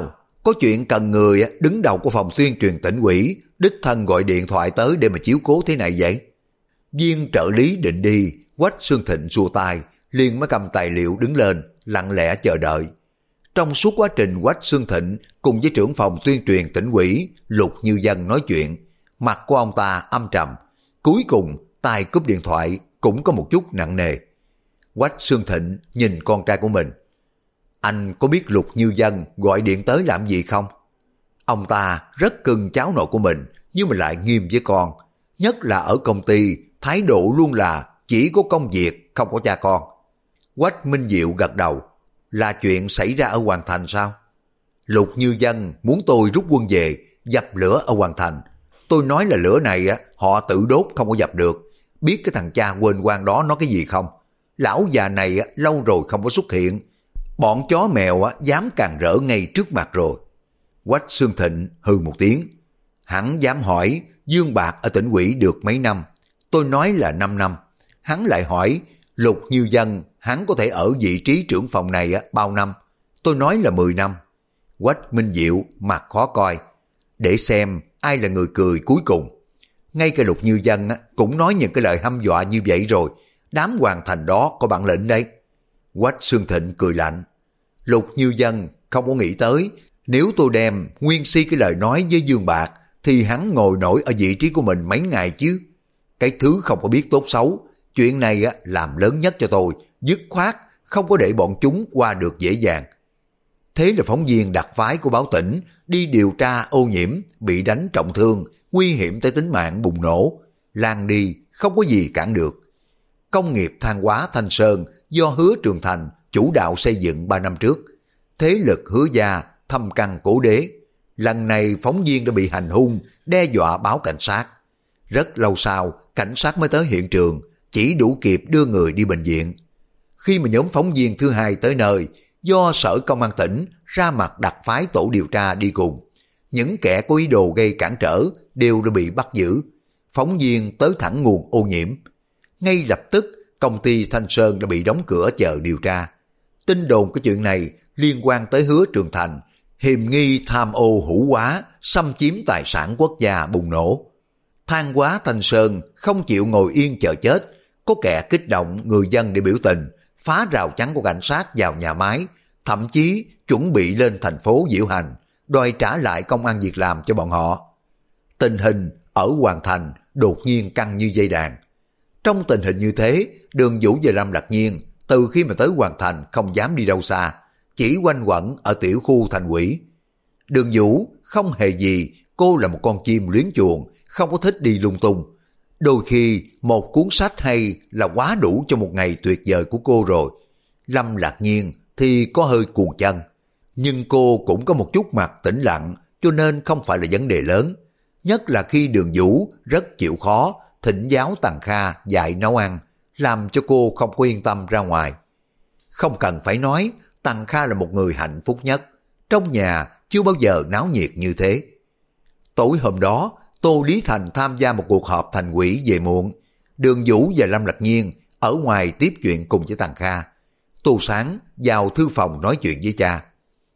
Có chuyện cần người đứng đầu của phòng tuyên truyền tỉnh ủy đích thân gọi điện thoại tới để mà chiếu cố thế này vậy. Viên trợ lý định đi, Quách Xương Thịnh xua tay, liền mới cầm tài liệu đứng lên, lặng lẽ chờ đợi. Trong suốt quá trình Quách Xương Thịnh cùng với trưởng phòng tuyên truyền tỉnh ủy Lục Như Dân nói chuyện, mặt của ông ta âm trầm, cuối cùng tay cúp điện thoại cũng có một chút nặng nề. Quách Xương Thịnh nhìn con trai của mình. Anh có biết Lục Như Dân gọi điện tới làm gì không? Ông ta rất cưng cháu nội của mình, nhưng mà lại nghiêm với con. Nhất là ở công ty, thái độ luôn là chỉ có công việc, không có cha con. Quách Minh Diệu gật đầu. Là chuyện xảy ra ở Hoàng Thành sao? Lục Như Dân muốn tôi rút quân về, dập lửa ở Hoàng Thành. Tôi nói là lửa này họ tự đốt không có dập được. Biết cái thằng cha quên quan đó nói cái gì không? Lão già này lâu rồi không có xuất hiện. Bọn chó mèo dám càng rỡ ngay trước mặt rồi. Quách Xương Thịnh hừ một tiếng. Hắn dám hỏi Dương Bạc ở tỉnh ủy được mấy năm? Tôi nói là 5 năm. Hắn lại hỏi Lục Như Dân hắn có thể ở vị trí trưởng phòng này bao năm? Tôi nói là 10 năm. Quách Minh Diệu mặt khó coi. Để xem ai là người cười cuối cùng. Ngay cả Lục Như Dân cũng nói những cái lời hăm dọa như vậy rồi. Đám Hoàng Thành đó có bản lĩnh đấy. Quách Xương Thịnh cười lạnh. Lục Như Dân không có nghĩ tới, nếu tôi đem nguyên si cái lời nói với Dương Bạc thì hắn ngồi nổi ở vị trí của mình mấy ngày chứ. Cái thứ không có biết tốt xấu, chuyện này làm lớn nhất cho tôi, dứt khoát không có để bọn chúng qua được dễ dàng. Thế là phóng viên đặc phái của báo tỉnh đi điều tra ô nhiễm, bị đánh trọng thương, nguy hiểm tới tính mạng bùng nổ. Lan đi không có gì cản được. Công nghiệp than hóa Thanh Sơn do Hứa Trường Thành chủ đạo xây dựng 3 năm trước. Thế lực Hứa gia thâm căn cố đế. Lần này phóng viên đã bị hành hung, đe dọa báo cảnh sát. Rất lâu sau, cảnh sát mới tới hiện trường, chỉ đủ kịp đưa người đi bệnh viện. Khi mà nhóm phóng viên thứ hai tới nơi, do Sở Công an tỉnh ra mặt đặc phái tổ điều tra đi cùng. Những kẻ có ý đồ gây cản trở đều đã bị bắt giữ. Phóng viên tới thẳng nguồn ô nhiễm. Ngay lập tức, công ty Thanh Sơn đã bị đóng cửa chờ điều tra. Tin đồn cái chuyện này liên quan tới Hứa Trường Thành, hiềm nghi tham ô hữu hóa, xâm chiếm tài sản quốc gia bùng nổ. Than hóa Thanh Sơn không chịu ngồi yên chờ chết, có kẻ kích động người dân để biểu tình, phá rào chắn của cảnh sát vào nhà máy, thậm chí chuẩn bị lên thành phố diễu hành, đòi trả lại công ăn việc làm cho bọn họ. Tình hình ở Hoàng Thành đột nhiên căng như dây đàn. Trong tình hình như thế, Đường Vũ và Lâm Lạc Nhiên từ khi mà tới Hoàng Thành không dám đi đâu xa, chỉ quanh quẩn ở tiểu khu thành ủy. Đường Vũ không hề gì, cô là một con chim luyến chuồng, không có thích đi lung tung. Đôi khi một cuốn sách hay là quá đủ cho một ngày tuyệt vời của cô rồi. Lâm Lạc Nhiên thì có hơi cuồng chân, nhưng cô cũng có một chút mặt tĩnh lặng, cho nên không phải là vấn đề lớn. Nhất là khi Đường Vũ rất chịu khó thỉnh giáo Tằng Kha dạy nấu ăn, làm cho cô không có yên tâm ra ngoài. Không cần phải nói, Tằng Kha là một người hạnh phúc nhất. Trong nhà chưa bao giờ náo nhiệt như thế. Tối hôm đó, Tô Lý Thành tham gia một cuộc họp thành ủy về muộn. Đường Vũ và Lâm Lạc Nhiên ở ngoài tiếp chuyện cùng với Tằng Kha. Tô Sáng vào thư phòng nói chuyện với cha.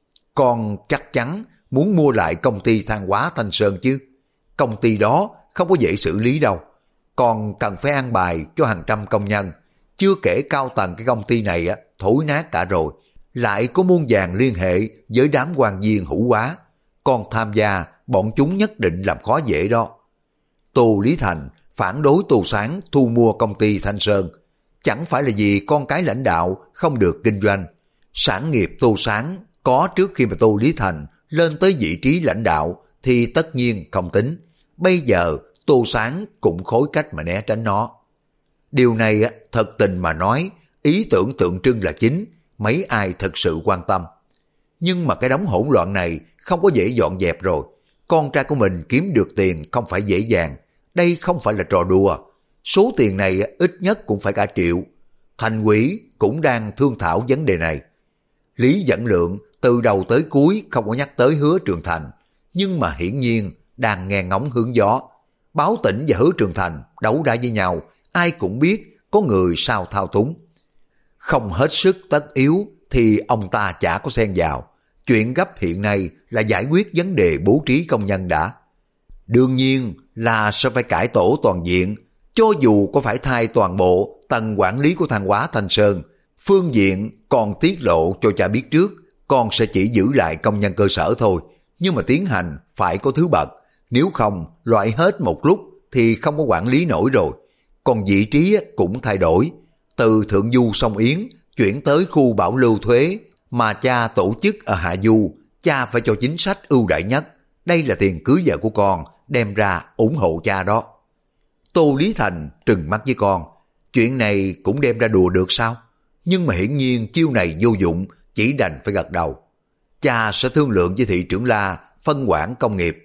Con chắc chắn muốn mua lại công ty than hóa Thanh Sơn chứ. Công ty đó không có dễ xử lý đâu. Còn cần phải an bài cho hàng trăm công nhân. Chưa kể cao tầng cái công ty này thối nát cả rồi. Lại có muôn vàn liên hệ với đám quan viên hữu hóa. Con tham gia, bọn chúng nhất định làm khó dễ đó. Tô Lý Thành phản đối Tô Sáng thu mua công ty Thanh Sơn. Chẳng phải là vì con cái lãnh đạo không được kinh doanh. Sản nghiệp Tô Sáng có trước khi mà Tô Lý Thành lên tới vị trí lãnh đạo thì tất nhiên không tính. Bây giờ Tô Sáng cũng khối cách mà né tránh nó. Điều này thật tình mà nói, ý tưởng tượng trưng là chính, mấy ai thật sự quan tâm. Nhưng mà cái đống hỗn loạn này không có dễ dọn dẹp rồi. Con trai của mình kiếm được tiền không phải dễ dàng. Đây không phải là trò đùa. Số tiền này ít nhất cũng phải cả triệu. Thành ủy cũng đang thương thảo vấn đề này. Lý Dẫn Lượng từ đầu tới cuối không có nhắc tới Hứa Trường Thành. Nhưng mà hiển nhiên đang nghe ngóng hướng gió. Báo Tỉnh và Hứa Trường Thành đấu đá với nhau. Ai cũng biết có người sao thao túng. Không hết sức tất yếu thì ông ta chả có xen vào. chuyện gấp hiện nay là giải quyết vấn đề bố trí công nhân đã. Đương nhiên là sẽ phải cải tổ toàn diện, cho dù có phải thay toàn bộ tầng quản lý của than hóa Thanh Sơn. Phương diện còn tiết lộ cho cha biết trước, con sẽ chỉ giữ lại công nhân cơ sở thôi, nhưng mà tiến hành phải có thứ bậc, nếu không loại hết một lúc thì không có quản lý nổi rồi. Còn vị trí cũng thay đổi, từ Thượng Du Sông Yến chuyển tới khu bảo lưu thuế mà cha tổ chức ở Hạ Du, cha phải cho chính sách ưu đãi nhất. Đây là tiền cưới vợ của con, đem ra ủng hộ cha đó. Tô Lý Thành trừng mắt với con, chuyện này cũng đem ra đùa được sao? Nhưng mà hiển nhiên chiêu này vô dụng, chỉ đành phải gật đầu. Cha sẽ thương lượng với thị trưởng La phân quản công nghiệp.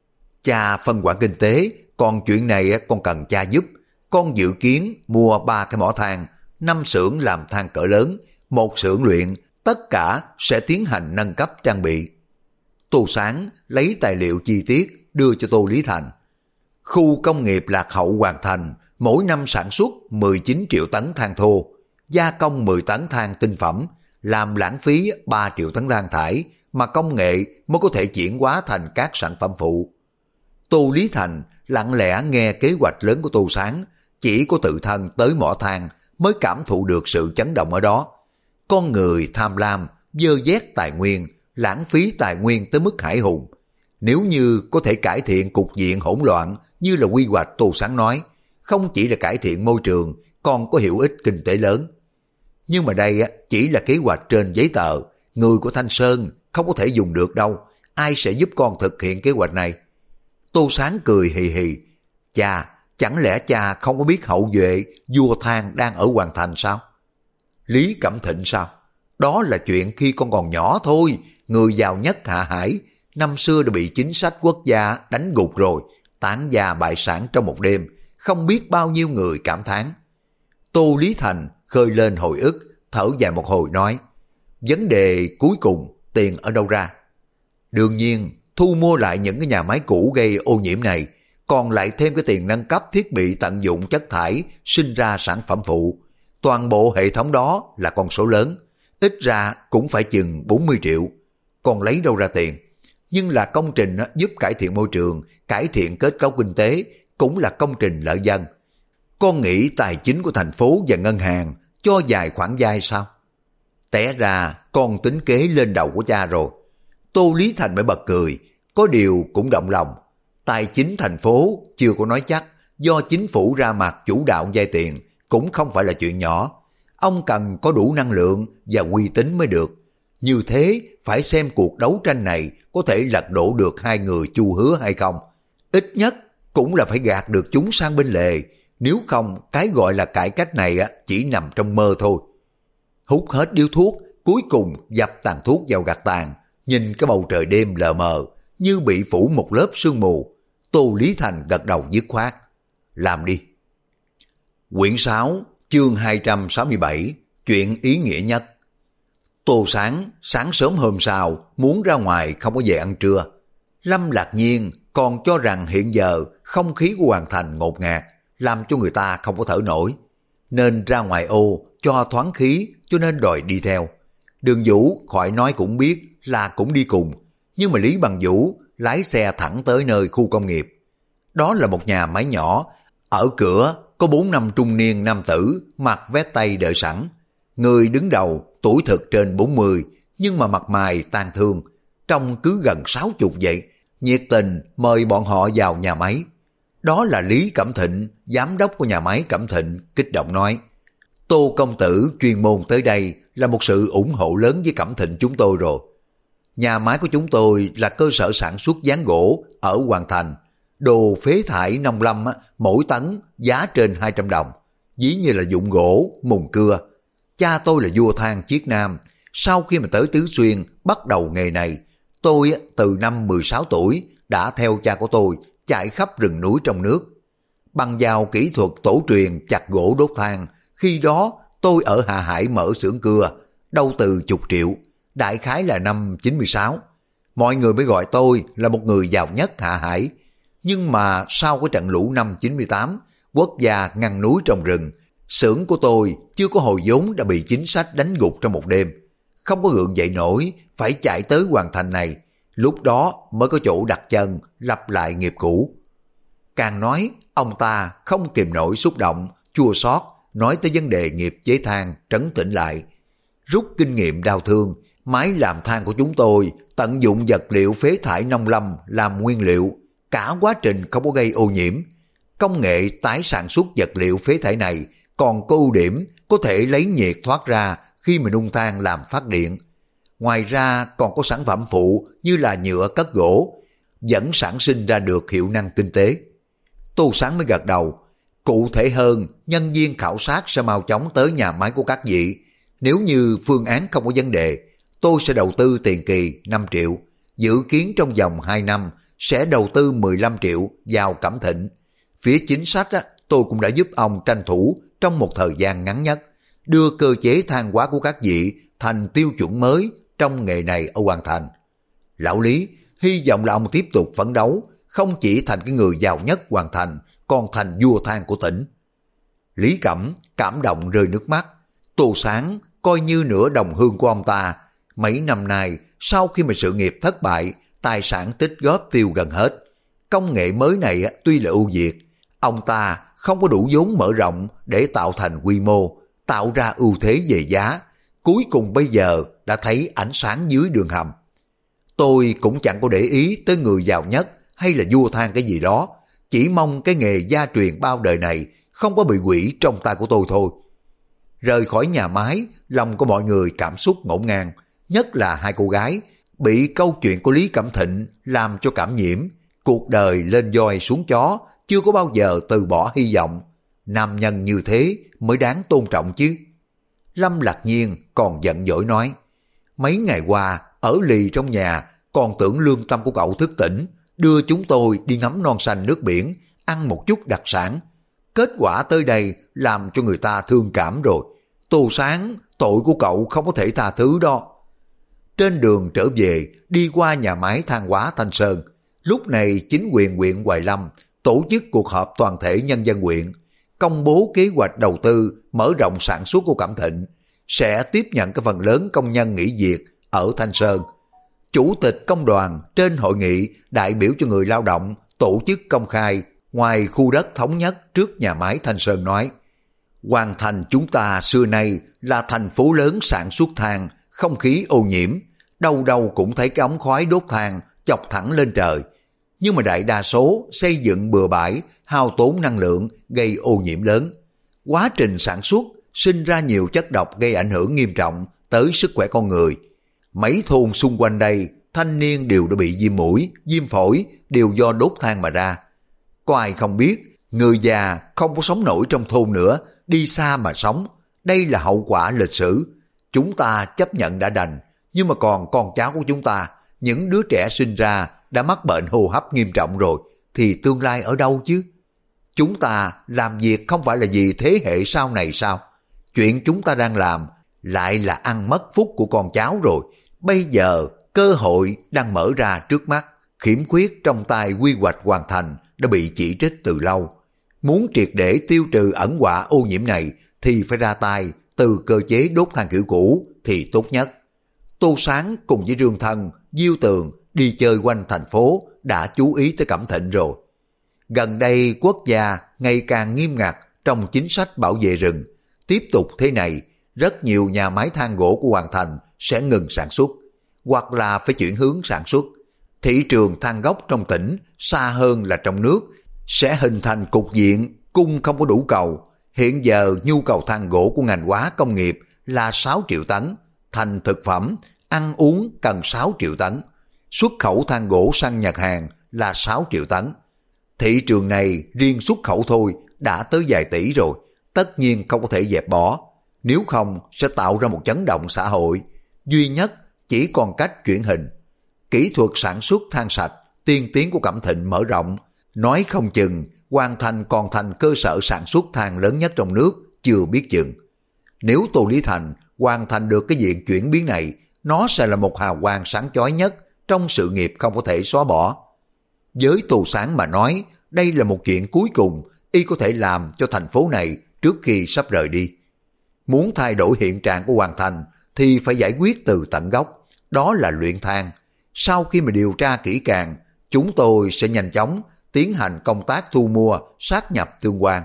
Cha phân quản kinh tế, còn chuyện này con cần cha giúp. Con dự kiến mua 3 cái mỏ than, 5 xưởng làm than cỡ lớn, 1 xưởng luyện, tất cả sẽ tiến hành nâng cấp trang bị. Tô Sáng lấy tài liệu chi tiết đưa cho Tô Lý Thành. Khu công nghiệp Lạc Hậu hoàn thành, mỗi năm sản xuất 19 triệu tấn than thô, gia công 10 tấn than tinh phẩm, làm lãng phí 3 triệu tấn than thải, mà công nghệ mới có thể chuyển hóa thành các sản phẩm phụ. Tô Lý Thành lặng lẽ nghe kế hoạch lớn của Tô Sáng, chỉ có tự thân tới mỏ than mới cảm thụ được sự chấn động ở đó. Con người tham lam, dơ dét tài nguyên, lãng phí tài nguyên tới mức hải hùng. Nếu như có thể cải thiện cục diện hỗn loạn như là quy hoạch Tô Sáng nói, không chỉ là cải thiện môi trường, còn có hiệu ích kinh tế lớn. Nhưng mà đây chỉ là kế hoạch trên giấy tờ, người của Thanh Sơn không có thể dùng được đâu, ai sẽ giúp con thực hiện kế hoạch này? Tô Sáng cười hì hì, cha, chẳng lẽ cha không có biết hậu duệ vua than đang ở Hoàng Thành sao? Lý Cẩm Thịnh sao? Đó là chuyện khi con còn nhỏ thôi, người giàu nhất Hạ Hải, năm xưa đã bị chính sách quốc gia đánh gục rồi, tán gia bại sản trong một đêm, không biết bao nhiêu người cảm thán. Tô Lý Thành khơi lên hồi ức, thở dài một hồi nói, vấn đề cuối cùng tiền ở đâu ra? Đương nhiên, thu mua lại những cái nhà máy cũ gây ô nhiễm này, còn lại thêm cái tiền nâng cấp thiết bị tận dụng chất thải sinh ra sản phẩm phụ. Toàn bộ hệ thống đó là con số lớn, ít ra cũng phải chừng 40 triệu. Còn lấy đâu ra tiền? Nhưng là công trình giúp cải thiện môi trường, cải thiện kết cấu kinh tế, cũng là công trình lợi dân. Con nghĩ tài chính của thành phố và ngân hàng cho vài khoản vay sao? Té ra con tính kế lên đầu của cha rồi. Tô Lý Thành mới bật cười, có điều cũng động lòng. Tài chính thành phố chưa có nói chắc, do chính phủ ra mặt chủ đạo vay tiền cũng không phải là chuyện nhỏ. Ông cần có đủ năng lượng và uy tín mới được. Như thế phải xem cuộc đấu tranh này có thể lật đổ được hai người Chu Hứa hay không. Ít nhất cũng là phải gạt được chúng sang bên lề, nếu không cái gọi là cải cách này chỉ nằm trong mơ thôi. Hút hết điếu thuốc, cuối cùng dập tàn thuốc vào gạt tàn, nhìn cái bầu trời đêm lờ mờ như bị phủ một lớp sương mù. Tô Lý Thành gật đầu dứt khoát, làm đi. Quyển 6 chương 267, chuyện ý nghĩa nhất. Tô sáng sớm hôm sau muốn ra ngoài không có về ăn trưa. Lâm Lạc Nhiên còn cho rằng hiện giờ không khí của Hoàng Thành ngột ngạt, làm cho người ta không có thở nổi, nên ra ngoài ô cho thoáng khí, cho nên đòi đi theo. Đường Vũ khỏi nói cũng biết là cũng đi cùng, nhưng mà Lý Bằng Vũ lái xe thẳng tới nơi khu công nghiệp. Đó là một nhà máy nhỏ, ở cửa có 4 năm trung niên nam tử mặc vest tây đợi sẵn. Người đứng đầu tuổi thực trên 40, nhưng mà mặt mày tang thương, trông cứ gần 60 vậy, nhiệt tình mời bọn họ vào nhà máy. Đó là Lý Cẩm Thịnh, giám đốc của nhà máy Cẩm Thịnh, kích động nói, Tô công tử chuyên môn tới đây là một sự ủng hộ lớn với Cẩm Thịnh chúng tôi rồi. Nhà máy của chúng tôi là cơ sở sản xuất ván gỗ ở Hoàng Thành. Đồ phế thải nông lâm mỗi tấn giá trên 200 đồng, dĩ như là dụng gỗ, mùn cưa. Cha tôi là vua than Chiết Nam, sau khi mà tới Tứ Xuyên bắt đầu nghề này, tôi từ năm 16 tuổi đã theo cha của tôi chạy khắp rừng núi trong nước. Bằng vào kỹ thuật tổ truyền chặt gỗ đốt than, khi đó tôi ở Hạ Hải mở xưởng cưa, đâu từ chục triệu, đại khái là năm 96. Mọi người mới gọi tôi là một người giàu nhất Hạ Hải. Nhưng mà sau cái trận lũ năm 98, quốc gia ngăn núi trồng rừng, xưởng của tôi chưa có hồi vốn đã bị chính sách đánh gục trong một đêm. không có gượng dậy nổi, phải chạy tới Hoàng Thành này, lúc đó mới có chỗ đặt chân, lặp lại nghiệp cũ. Càng nói, ông ta không kìm nổi xúc động, chua xót, nói tới vấn đề nghiệp chế than, trấn tĩnh lại. Rút kinh nghiệm đau thương, máy làm than của chúng tôi tận dụng vật liệu phế thải nông lâm làm nguyên liệu, cả quá trình không có gây ô nhiễm. Công nghệ tái sản xuất vật liệu phế thải này còn có ưu điểm có thể lấy nhiệt thoát ra khi mình nung than làm phát điện. Ngoài ra còn có sản phẩm phụ như là nhựa cất gỗ, vẫn sản sinh ra được hiệu năng kinh tế. Tô Sáng mới gật đầu. Cụ thể hơn, nhân viên khảo sát sẽ mau chóng tới nhà máy của các vị. Nếu như phương án không có vấn đề, tôi sẽ đầu tư tiền kỳ 5 triệu. Dự kiến trong vòng 2 năm sẽ đầu tư 15 triệu vào Cẩm Thịnh. Phía chính sách tôi cũng đã giúp ông tranh thủ trong một thời gian ngắn nhất, đưa cơ chế than hóa của các vị thành tiêu chuẩn mới trong nghề này ở Hoàng Thành. Lão Lý, hy vọng là ông tiếp tục phấn đấu, không chỉ thành cái người giàu nhất Hoàng Thành, còn thành vua than của tỉnh. Lý Cẩm cảm động rơi nước mắt. Tô Sáng coi như nửa đồng hương của ông ta. Mấy năm nay, sau khi mà sự nghiệp thất bại, tài sản tích góp tiêu gần hết. Công nghệ mới này tuy là ưu việt, ông ta không có đủ vốn mở rộng để tạo thành quy mô, tạo ra ưu thế về giá. Cuối cùng bây giờ đã thấy ánh sáng dưới đường hầm. Tôi cũng chẳng có để ý tới người giàu nhất hay là vua than cái gì đó, chỉ mong cái nghề gia truyền bao đời này không có bị hủy trong tay của tôi thôi. Rời khỏi nhà máy, lòng của mọi người cảm xúc ngổn ngang, nhất là hai cô gái, bị câu chuyện của Lý Cẩm Thịnh làm cho cảm nhiễm. Cuộc đời lên voi xuống chó, chưa có bao giờ từ bỏ hy vọng. Nam nhân như thế mới đáng tôn trọng chứ. Lâm Lạc Nhiên còn giận dỗi nói, mấy ngày qua ở lì trong nhà, còn tưởng lương tâm của cậu thức tỉnh, đưa chúng tôi đi ngắm non xanh nước biển, ăn một chút đặc sản. Kết quả tới đây làm cho người ta thương cảm rồi. Tô Sáng, tội của cậu không có thể tha thứ đó. Trên đường trở về, đi qua nhà máy than hóa Thanh Sơn, lúc này chính quyền huyện Hoài Lâm tổ chức cuộc họp toàn thể nhân dân huyện, công bố kế hoạch đầu tư mở rộng sản xuất của Cẩm Thịnh, sẽ tiếp nhận cái phần lớn công nhân nghỉ việc ở Thanh Sơn. Chủ tịch công đoàn trên hội nghị đại biểu cho người lao động tổ chức công khai ngoài khu đất thống nhất trước nhà máy Thanh Sơn nói, Hoàng Thành chúng ta xưa nay là thành phố lớn sản xuất than, không khí ô nhiễm, đâu đâu cũng thấy cái ống khói đốt than chọc thẳng lên trời. Nhưng mà đại đa số xây dựng bừa bãi, hao tốn năng lượng, gây ô nhiễm lớn. Quá trình sản xuất sinh ra nhiều chất độc gây ảnh hưởng nghiêm trọng tới sức khỏe con người. Mấy thôn xung quanh đây, thanh niên đều đã bị viêm mũi, viêm phổi, đều do đốt than mà ra. Có ai không biết, người già không có sống nổi trong thôn nữa, đi xa mà sống. Đây là hậu quả lịch sử. Chúng ta chấp nhận đã đành, nhưng mà còn con cháu của chúng ta, những đứa trẻ sinh ra đã mắc bệnh hô hấp nghiêm trọng rồi, thì tương lai ở đâu chứ? Chúng ta làm việc không phải là vì thế hệ sau này sao? Chuyện chúng ta đang làm lại là ăn mất phúc của con cháu rồi. Bây giờ cơ hội đang mở ra trước mắt, khiếm khuyết trong tay quy hoạch hoàn thành đã bị chỉ trích từ lâu. Muốn triệt để tiêu trừ ẩn họa ô nhiễm này thì phải ra tay từ cơ chế đốt than kiểu cũ thì tốt nhất. Tô Sáng cùng với Rương Thân, Diêu Tường đi chơi quanh thành phố đã chú ý tới Cẩm Thịnh rồi. Gần đây quốc gia ngày càng nghiêm ngặt trong chính sách bảo vệ rừng. Tiếp tục thế này, rất nhiều nhà máy than gỗ của Hoàng Thành sẽ ngừng sản xuất, hoặc là phải chuyển hướng sản xuất. Thị trường than gốc trong tỉnh xa hơn là trong nước, sẽ hình thành cục diện cung không có đủ cầu. Hiện giờ nhu cầu than gỗ của ngành hóa công nghiệp là 6 triệu tấn, thành thực phẩm, ăn uống cần 6 triệu tấn. Xuất khẩu than gỗ sang Nhật Hàn là 6 triệu tấn. Thị trường này riêng xuất khẩu thôi đã tới vài tỷ rồi, tất nhiên không có thể dẹp bỏ. Nếu không sẽ tạo ra một chấn động xã hội. Duy nhất chỉ còn cách chuyển hình. Kỹ thuật sản xuất than sạch tiên tiến của Cẩm Thịnh mở rộng, nói không chừng Hoàng Thành còn thành cơ sở sản xuất than lớn nhất trong nước, chưa biết chừng. Nếu Tô Lý Thành hoàn thành được cái diện chuyển biến này, nó sẽ là một hào quang sáng chói nhất trong sự nghiệp không có thể xóa bỏ. Với Tô Sáng mà nói, đây là một chuyện cuối cùng y có thể làm cho thành phố này trước khi sắp rời đi. Muốn thay đổi hiện trạng của Hoàng Thành thì phải giải quyết từ tận gốc, đó là luyện than. Sau khi mà điều tra kỹ càng, chúng tôi sẽ nhanh chóng tiến hành công tác thu mua, sát nhập tương quan.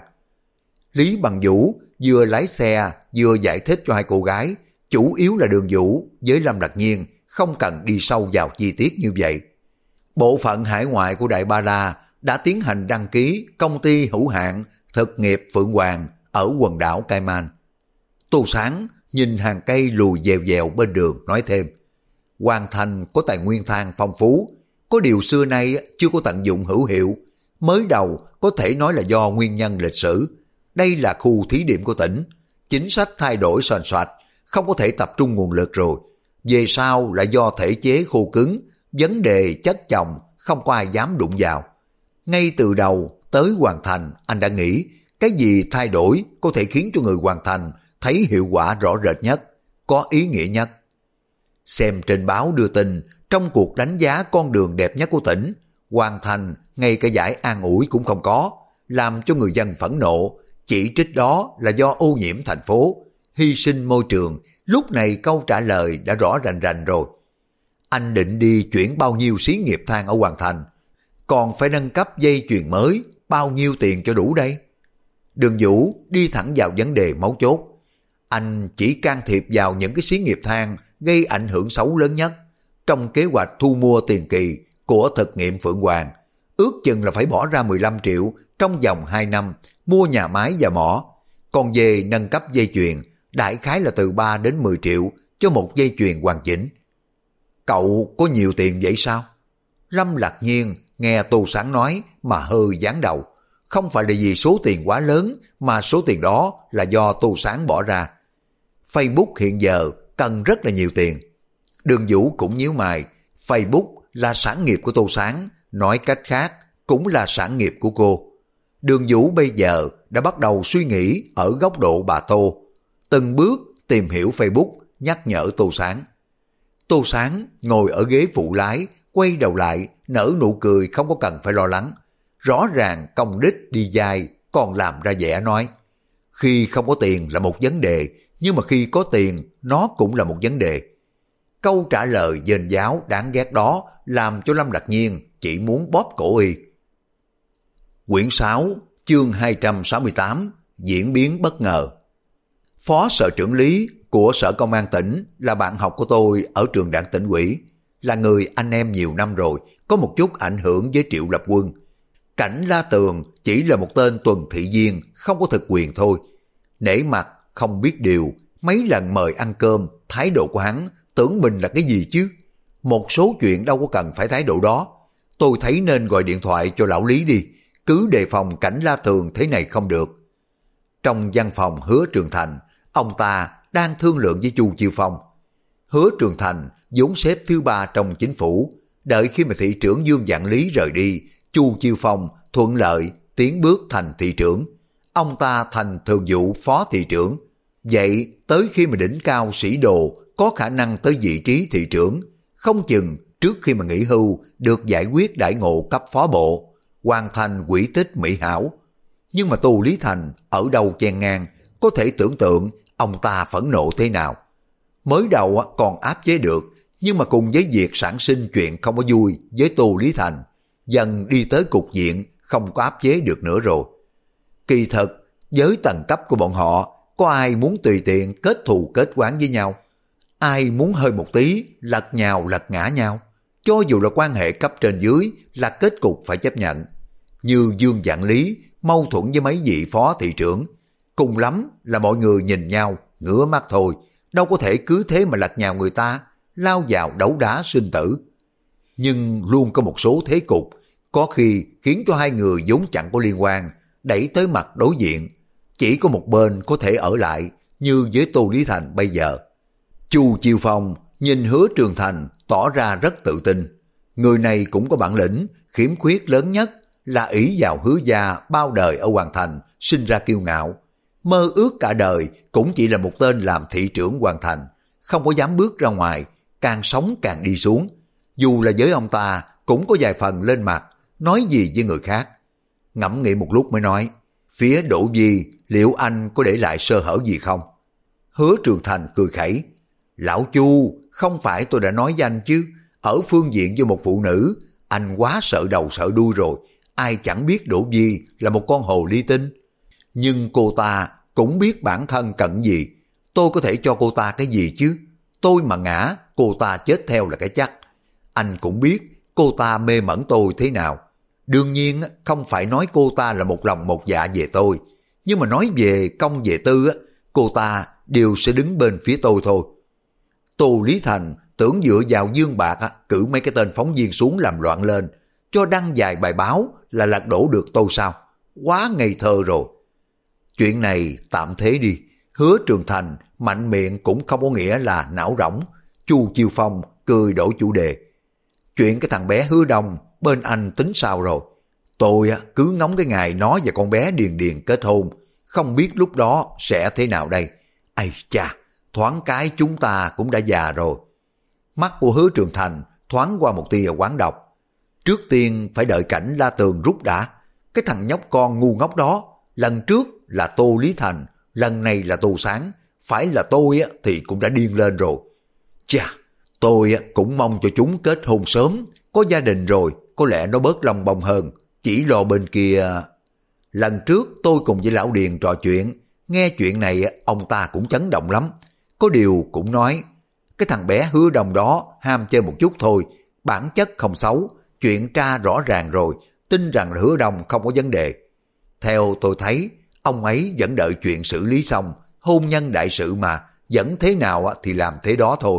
Lý Bằng Vũ vừa lái xe vừa giải thích cho hai cô gái, chủ yếu là Đường Vũ với Lâm Lạc Nhiên, không cần đi sâu vào chi tiết như vậy. Bộ phận hải ngoại của Đại Ba La đã tiến hành đăng ký công ty hữu hạn thực nghiệp Phượng Hoàng ở quần đảo Cayman. Tô Sáng nhìn hàng cây lùi dèo dèo bên đường nói thêm, Hoàng Thành có tài nguyên than phong phú, có điều xưa nay chưa có tận dụng hữu hiệu, mới đầu có thể nói là do nguyên nhân lịch sử. Đây là khu thí điểm của tỉnh, chính sách thay đổi xoành xoạch, không có thể tập trung nguồn lực rồi. Về sau là do thể chế khô cứng, vấn đề chất chồng không có ai dám đụng vào. Ngay từ đầu tới hoàn thành, anh đã nghĩ cái gì thay đổi có thể khiến cho người hoàn thành thấy hiệu quả rõ rệt nhất, có ý nghĩa nhất. Xem trên báo đưa tin, trong cuộc đánh giá con đường đẹp nhất của tỉnh, hoàn thành ngay cả giải an ủi cũng không có, làm cho người dân phẫn nộ, chỉ trích đó là do ô nhiễm thành phố, hy sinh môi trường. Lúc này câu trả lời đã rõ rành rành rồi. Anh định đi chuyển bao nhiêu xí nghiệp than ở Hoàng Thành, còn phải nâng cấp dây chuyền mới, bao nhiêu tiền cho đủ đây? Đường Vũ đi thẳng vào vấn đề mấu chốt. Anh chỉ can thiệp vào những cái xí nghiệp than gây ảnh hưởng xấu lớn nhất. Trong kế hoạch thu mua tiền kỳ của thực nghiệm Phượng Hoàng, ước chừng là phải bỏ ra 15 triệu trong vòng 2 năm mua nhà máy và mỏ. Còn về nâng cấp dây chuyền, đại khái là từ 3 đến 10 triệu cho một dây chuyền hoàn chỉnh. Cậu có nhiều tiền vậy sao? Lâm Lạc Nhiên nghe Tô Sáng nói mà hơi giáng đầu. Không phải là vì số tiền quá lớn, mà số tiền đó là do Tô Sáng bỏ ra. Facebook hiện giờ cần rất là nhiều tiền. Đường Vũ cũng nhíu mày. Facebook là sản nghiệp của Tô Sáng, nói cách khác cũng là sản nghiệp của cô. Đường Vũ bây giờ đã bắt đầu suy nghĩ ở góc độ bà Tô, từng bước tìm hiểu Facebook, nhắc nhở Tô Sáng. Tô Sáng ngồi ở ghế phụ lái, quay đầu lại, nở nụ cười không có cần phải lo lắng. Rõ ràng công đích đi dài, còn làm ra vẻ nói, khi không có tiền là một vấn đề, nhưng mà khi có tiền, nó cũng là một vấn đề. Câu trả lời dền giáo đáng ghét đó làm cho Lâm Lạc Nhiên chỉ muốn bóp cổ y. Quyển 6, chương 268, diễn biến bất ngờ. Phó sở trưởng lý của Sở Công an tỉnh là bạn học của tôi ở trường Đảng Tỉnh ủy, là người anh em nhiều năm rồi, có một chút ảnh hưởng với Triệu Lập Quân. Cảnh La Tường chỉ là một tên tuần thị viên, không có thực quyền thôi. Nể mặt, không biết điều, mấy lần mời ăn cơm, thái độ của hắn tưởng mình là cái gì chứ. Một số chuyện đâu có cần phải thái độ đó. Tôi thấy nên gọi điện thoại cho lão Lý đi, cứ đề phòng cảnh La Tường thế này không được. Trong văn phòng Hứa Trường Thành, ông ta đang thương lượng với Chu Chiêu Phong. Hứa Trường Thành vốn xếp thứ 3 trong chính phủ, đợi khi mà thị trưởng Dương Vạn Lý rời đi, Chu Chiêu Phong thuận lợi tiến bước thành thị trưởng, ông ta thành thường vụ phó thị trưởng. Vậy tới khi mà đỉnh cao sĩ đồ có khả năng tới vị trí thị trưởng, không chừng trước khi mà nghỉ hưu được giải quyết đãi ngộ cấp phó bộ, hoàn thành quỹ tích mỹ hảo. Nhưng mà Tô Lý Thành ở đâu chen ngang, có thể tưởng tượng ông ta phẫn nộ thế nào. Mới đầu còn áp chế được, nhưng mà cùng với việc sản sinh chuyện không có vui với Tô Lý Thành, dần đi tới cục diện không có áp chế được nữa rồi. Kỳ thật, với tầng cấp của bọn họ, có ai muốn tùy tiện kết thù kết oán với nhau? Ai muốn hơi một tí, lật nhào lật ngã nhau? Cho dù là quan hệ cấp trên dưới là kết cục phải chấp nhận. Như Dương Vạn Lý mâu thuẫn với mấy vị phó thị trưởng, cùng lắm là mọi người nhìn nhau, ngửa mắt thôi, đâu có thể cứ thế mà lật nhào người ta, lao vào đấu đá sinh tử. Nhưng luôn có một số thế cục, có khi khiến cho hai người vốn chẳng có liên quan, đẩy tới mặt đối diện. Chỉ có một bên có thể ở lại, như với Tô Lý Thành bây giờ. Chu Chiêu Phong nhìn Hứa Trường Thành tỏ ra rất tự tin. Người này cũng có bản lĩnh, khiếm khuyết lớn nhất là ỷ vào Hứa gia bao đời ở Hoàng Thành, sinh ra kiêu ngạo. Mơ ước cả đời cũng chỉ là một tên làm thị trưởng Hoàng Thành, không có dám bước ra ngoài, càng sống càng đi xuống. Dù là với ông ta cũng có vài phần lên mặt, nói gì với người khác. Ngẫm nghĩ một lúc mới nói, phía Đỗ Di liệu anh có để lại sơ hở gì không? Hứa Trường Thành cười khẩy, Lão Chu, không phải tôi đã nói với anh chứ, ở phương diện với một phụ nữ, anh quá sợ đầu sợ đuôi rồi, ai chẳng biết Đỗ Vi là một con hồ ly tinh. Nhưng cô ta cũng biết bản thân cần gì, tôi có thể cho cô ta cái gì chứ, tôi mà ngã, cô ta chết theo là cái chắc. Anh cũng biết cô ta mê mẩn tôi thế nào. Đương nhiên không phải nói cô ta là một lòng một dạ về tôi, nhưng mà nói về công về tư, cô ta đều sẽ đứng bên phía tôi thôi. Tô Lý Thành tưởng dựa vào Dương Bạc cử mấy cái tên phóng viên xuống làm loạn lên, cho đăng vài bài báo là lật đổ được tôi sao? Quá ngây thơ rồi. Chuyện này tạm thế đi, Hứa Trường Thành mạnh miệng cũng không có nghĩa là não rỗng. Chu Chiêu Phong cười đổi chủ đề. Chuyện cái thằng bé Hứa Đông bên anh tính sao rồi? Tôi cứ ngóng cái ngày nó và con bé Điền Điền kết hôn, không biết lúc đó sẽ thế nào đây. Ây chà, thoáng cái chúng ta cũng đã già rồi. Mắt của Hứa Trường Thành thoáng qua một tia oán độc. Trước tiên phải đợi cảnh La Tường rút đã. Cái thằng nhóc con ngu ngốc đó, lần trước là Tô Lý Thành, lần này là Tô Sáng, phải là tôi thì cũng đã điên lên rồi. Chà, tôi cũng mong cho chúng kết hôn sớm, có gia đình rồi, có lẽ nó bớt lòng bòng hơn, chỉ lo bên kia. Lần trước tôi cùng với Lão Điền trò chuyện, nghe chuyện này ông ta cũng chấn động lắm. Có điều cũng nói, cái thằng bé Hứa Đông đó ham chơi một chút thôi, bản chất không xấu, chuyện tra rõ ràng rồi, tin rằng là Hứa Đông không có vấn đề. Theo tôi thấy, ông ấy vẫn đợi chuyện xử lý xong, hôn nhân đại sự mà, vẫn thế nào thì làm thế đó thôi.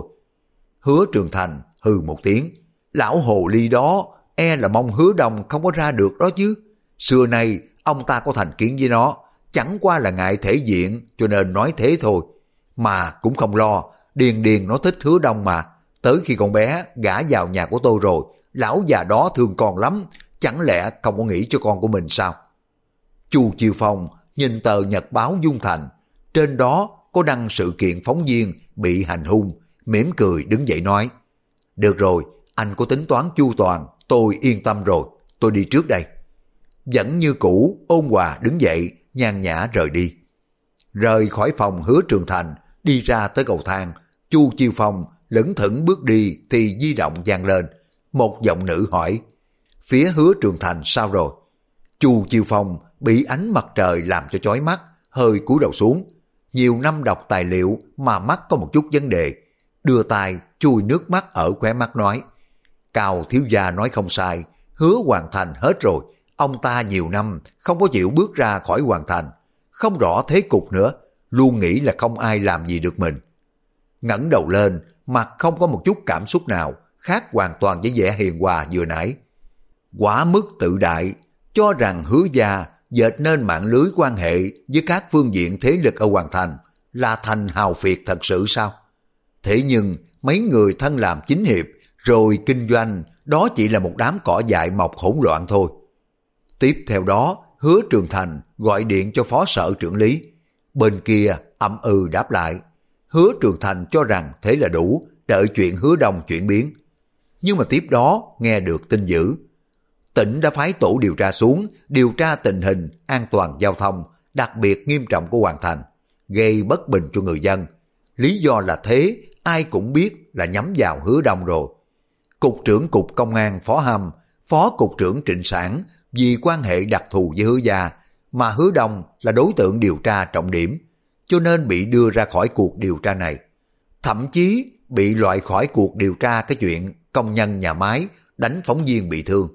Hứa Trường Thành hừ một tiếng, lão hồ ly đó e là mong Hứa Đông không có ra được đó chứ. Xưa nay ông ta có thành kiến với nó, chẳng qua là ngại thể diện cho nên nói thế thôi. Mà cũng không lo, Điền Điền nó thích Hứa Đông mà, tới khi con bé gả vào nhà của tôi rồi, lão già đó thương con lắm, chẳng lẽ không có nghĩ cho con của mình sao? Chu Chiêu Phong nhìn tờ nhật báo Dung Thành, trên đó có đăng sự kiện phóng viên bị hành hung, mỉm cười đứng dậy nói, được rồi, anh có tính toán chu toàn, tôi yên tâm rồi, tôi đi trước đây. Vẫn như cũ, ôn hòa đứng dậy, nhàn nhã rời đi. Rời khỏi phòng Hứa Trường Thành, đi ra tới cầu thang, Chu Chiêu Phong lững thững bước đi thì di động vang lên. Một giọng nữ hỏi, phía Hứa Trường Thành sao rồi? Chu Chiêu Phong bị ánh mặt trời làm cho chói mắt, hơi cúi đầu xuống. Nhiều năm đọc tài liệu mà mắt có một chút vấn đề. Đưa tay chui nước mắt ở khóe mắt nói, Cao thiếu gia nói không sai, Hứa hoàn thành hết rồi. Ông ta nhiều năm không có chịu bước ra khỏi hoàn thành, không rõ thế cục nữa, luôn nghĩ là không ai làm gì được mình. Ngẩng đầu lên, mặt không có một chút cảm xúc nào, khác hoàn toàn với vẻ hiền hòa vừa nãy. Quá mức tự đại, cho rằng Hứa gia dệt nên mạng lưới quan hệ với các phương diện thế lực ở Hoàng Thành là thành hào phiệt thật sự sao? Thế nhưng mấy người thân làm chính hiệp rồi kinh doanh, đó chỉ là một đám cỏ dại mọc hỗn loạn thôi. Tiếp theo đó, Hứa Trường Thành gọi điện cho phó sở trưởng lý. Bên kia ậm ừ đáp lại. Hứa Trường Thành cho rằng thế là đủ, đợi chuyện Hứa Đông chuyển biến. Nhưng mà tiếp đó nghe được tin dữ. Tỉnh đã phái tổ điều tra xuống, điều tra tình hình an toàn giao thông, đặc biệt nghiêm trọng của Hoàng Thành, gây bất bình cho người dân. Lý do là thế, ai cũng biết là nhắm vào Hứa Đông rồi. Cục trưởng Cục Công an Phó Hâm, Phó Cục trưởng Trịnh Sản vì quan hệ đặc thù với Hứa gia, mà Hứa Đông là đối tượng điều tra trọng điểm, cho nên bị đưa ra khỏi cuộc điều tra này. Thậm chí bị loại khỏi cuộc điều tra cái chuyện công nhân nhà máy đánh phóng viên bị thương.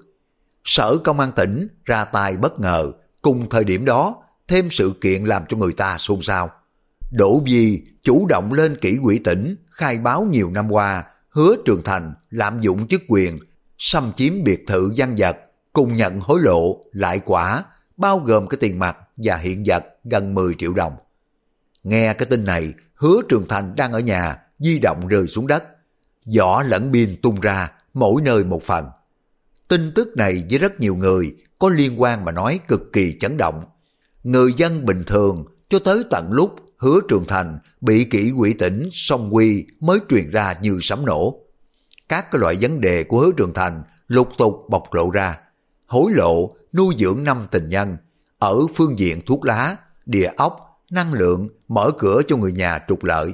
Sở Công an tỉnh ra tay bất ngờ, cùng thời điểm đó thêm sự kiện làm cho người ta xôn xao. Đỗ Vi chủ động lên kỷ ủy tỉnh khai báo nhiều năm qua Hứa Trường Thành lạm dụng chức quyền, xâm chiếm biệt thự văn vật, cùng nhận hối lộ, lại quả, bao gồm cái tiền mặt và hiện vật gần 10 triệu đồng. Nghe cái tin này, Hứa Trường Thành đang ở nhà, di động rơi xuống đất. Vỏ lẫn pin tung ra, mỗi nơi một phần. Tin tức này với rất nhiều người có liên quan mà nói cực kỳ chấn động. Người dân bình thường cho tới tận lúc Hứa Trường Thành bị kỷ ủy tỉnh song quy mới truyền ra như sấm nổ. Các cái loại vấn đề của Hứa Trường Thành lục tục bộc lộ ra. Hối lộ, nuôi dưỡng 5 tình nhân, ở phương diện thuốc lá, địa ốc, năng lượng, mở cửa cho người nhà trục lợi,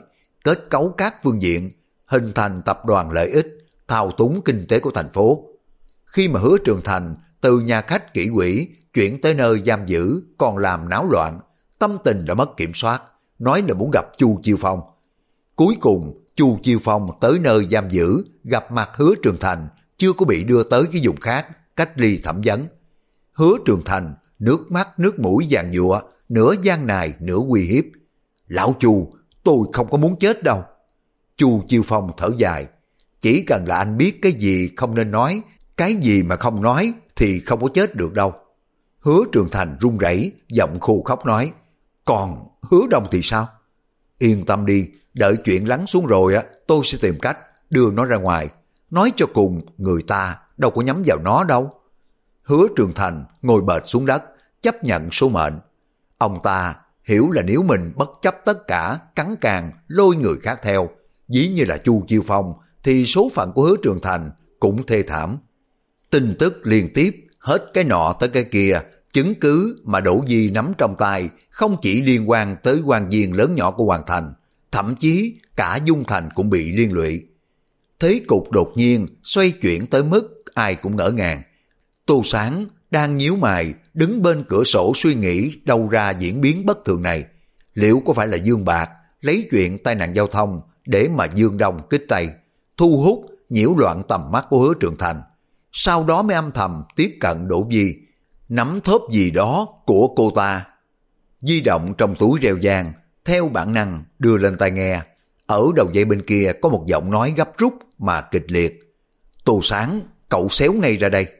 kết cấu các phương diện, hình thành tập đoàn lợi ích, thao túng kinh tế của thành phố. Khi mà Hứa Trường Thành từ nhà khách kỹ quỷ chuyển tới nơi giam giữ còn làm náo loạn, tâm tình đã mất kiểm soát, nói là muốn gặp Chu Chiêu Phong. Cuối cùng Chu Chiêu Phong tới nơi giam giữ, gặp mặt Hứa Trường Thành, chưa có bị đưa tới cái vùng khác cách ly thẩm vấn. Hứa Trường Thành nước mắt nước mũi giàn giụa, nửa gian nài nửa uy hiếp. Lão Chu, tôi không có muốn chết đâu. Chu Chiêu Phong thở dài, chỉ cần là anh biết cái gì không nên nói, cái gì mà không nói thì không có chết được đâu. Hứa Trường Thành run rẩy, giọng khô khóc nói, còn Hứa Đông thì sao? Yên tâm đi, đợi chuyện lắng xuống rồi tôi sẽ tìm cách đưa nó ra ngoài. Nói cho cùng, người ta đâu có nhắm vào nó đâu. Hứa Trường Thành ngồi bệt xuống đất, chấp nhận số mệnh. Ông ta hiểu là nếu mình bất chấp tất cả, cắn càng, lôi người khác theo, ví như là Chu Chiêu Phong, thì số phận của Hứa Trường Thành cũng thê thảm. Tin tức liên tiếp, hết cái nọ tới cái kia, chứng cứ mà Đỗ Di nắm trong tay không chỉ liên quan tới quan viên lớn nhỏ của Hoàng Thành, thậm chí cả Dung Thành cũng bị liên lụy. Thế cục đột nhiên xoay chuyển tới mức ai cũng ngỡ ngàng. Tô Sáng đang nhíu mày đứng bên cửa sổ suy nghĩ đâu ra diễn biến bất thường này. Liệu có phải là Dương Bạc lấy chuyện tai nạn giao thông để mà Dương Đông kích tay, thu hút nhiễu loạn tầm mắt của Hứa Trường Thành, sau đó mới âm thầm tiếp cận Đỗ Di, nắm thóp gì đó của cô ta. Di động trong túi reo vang, theo bản năng đưa lên tai nghe. Ở đầu dây bên kia có một giọng nói gấp rút mà kịch liệt. Tô Sáng, cậu xéo ngay ra đây.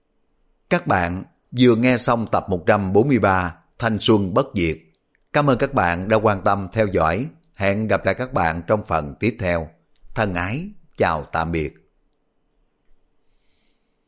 Các bạn vừa nghe xong tập 143 Thanh Xuân Bất Diệt. Cảm ơn các bạn đã quan tâm theo dõi. Hẹn gặp lại các bạn trong phần tiếp theo. Thân ái, chào tạm biệt.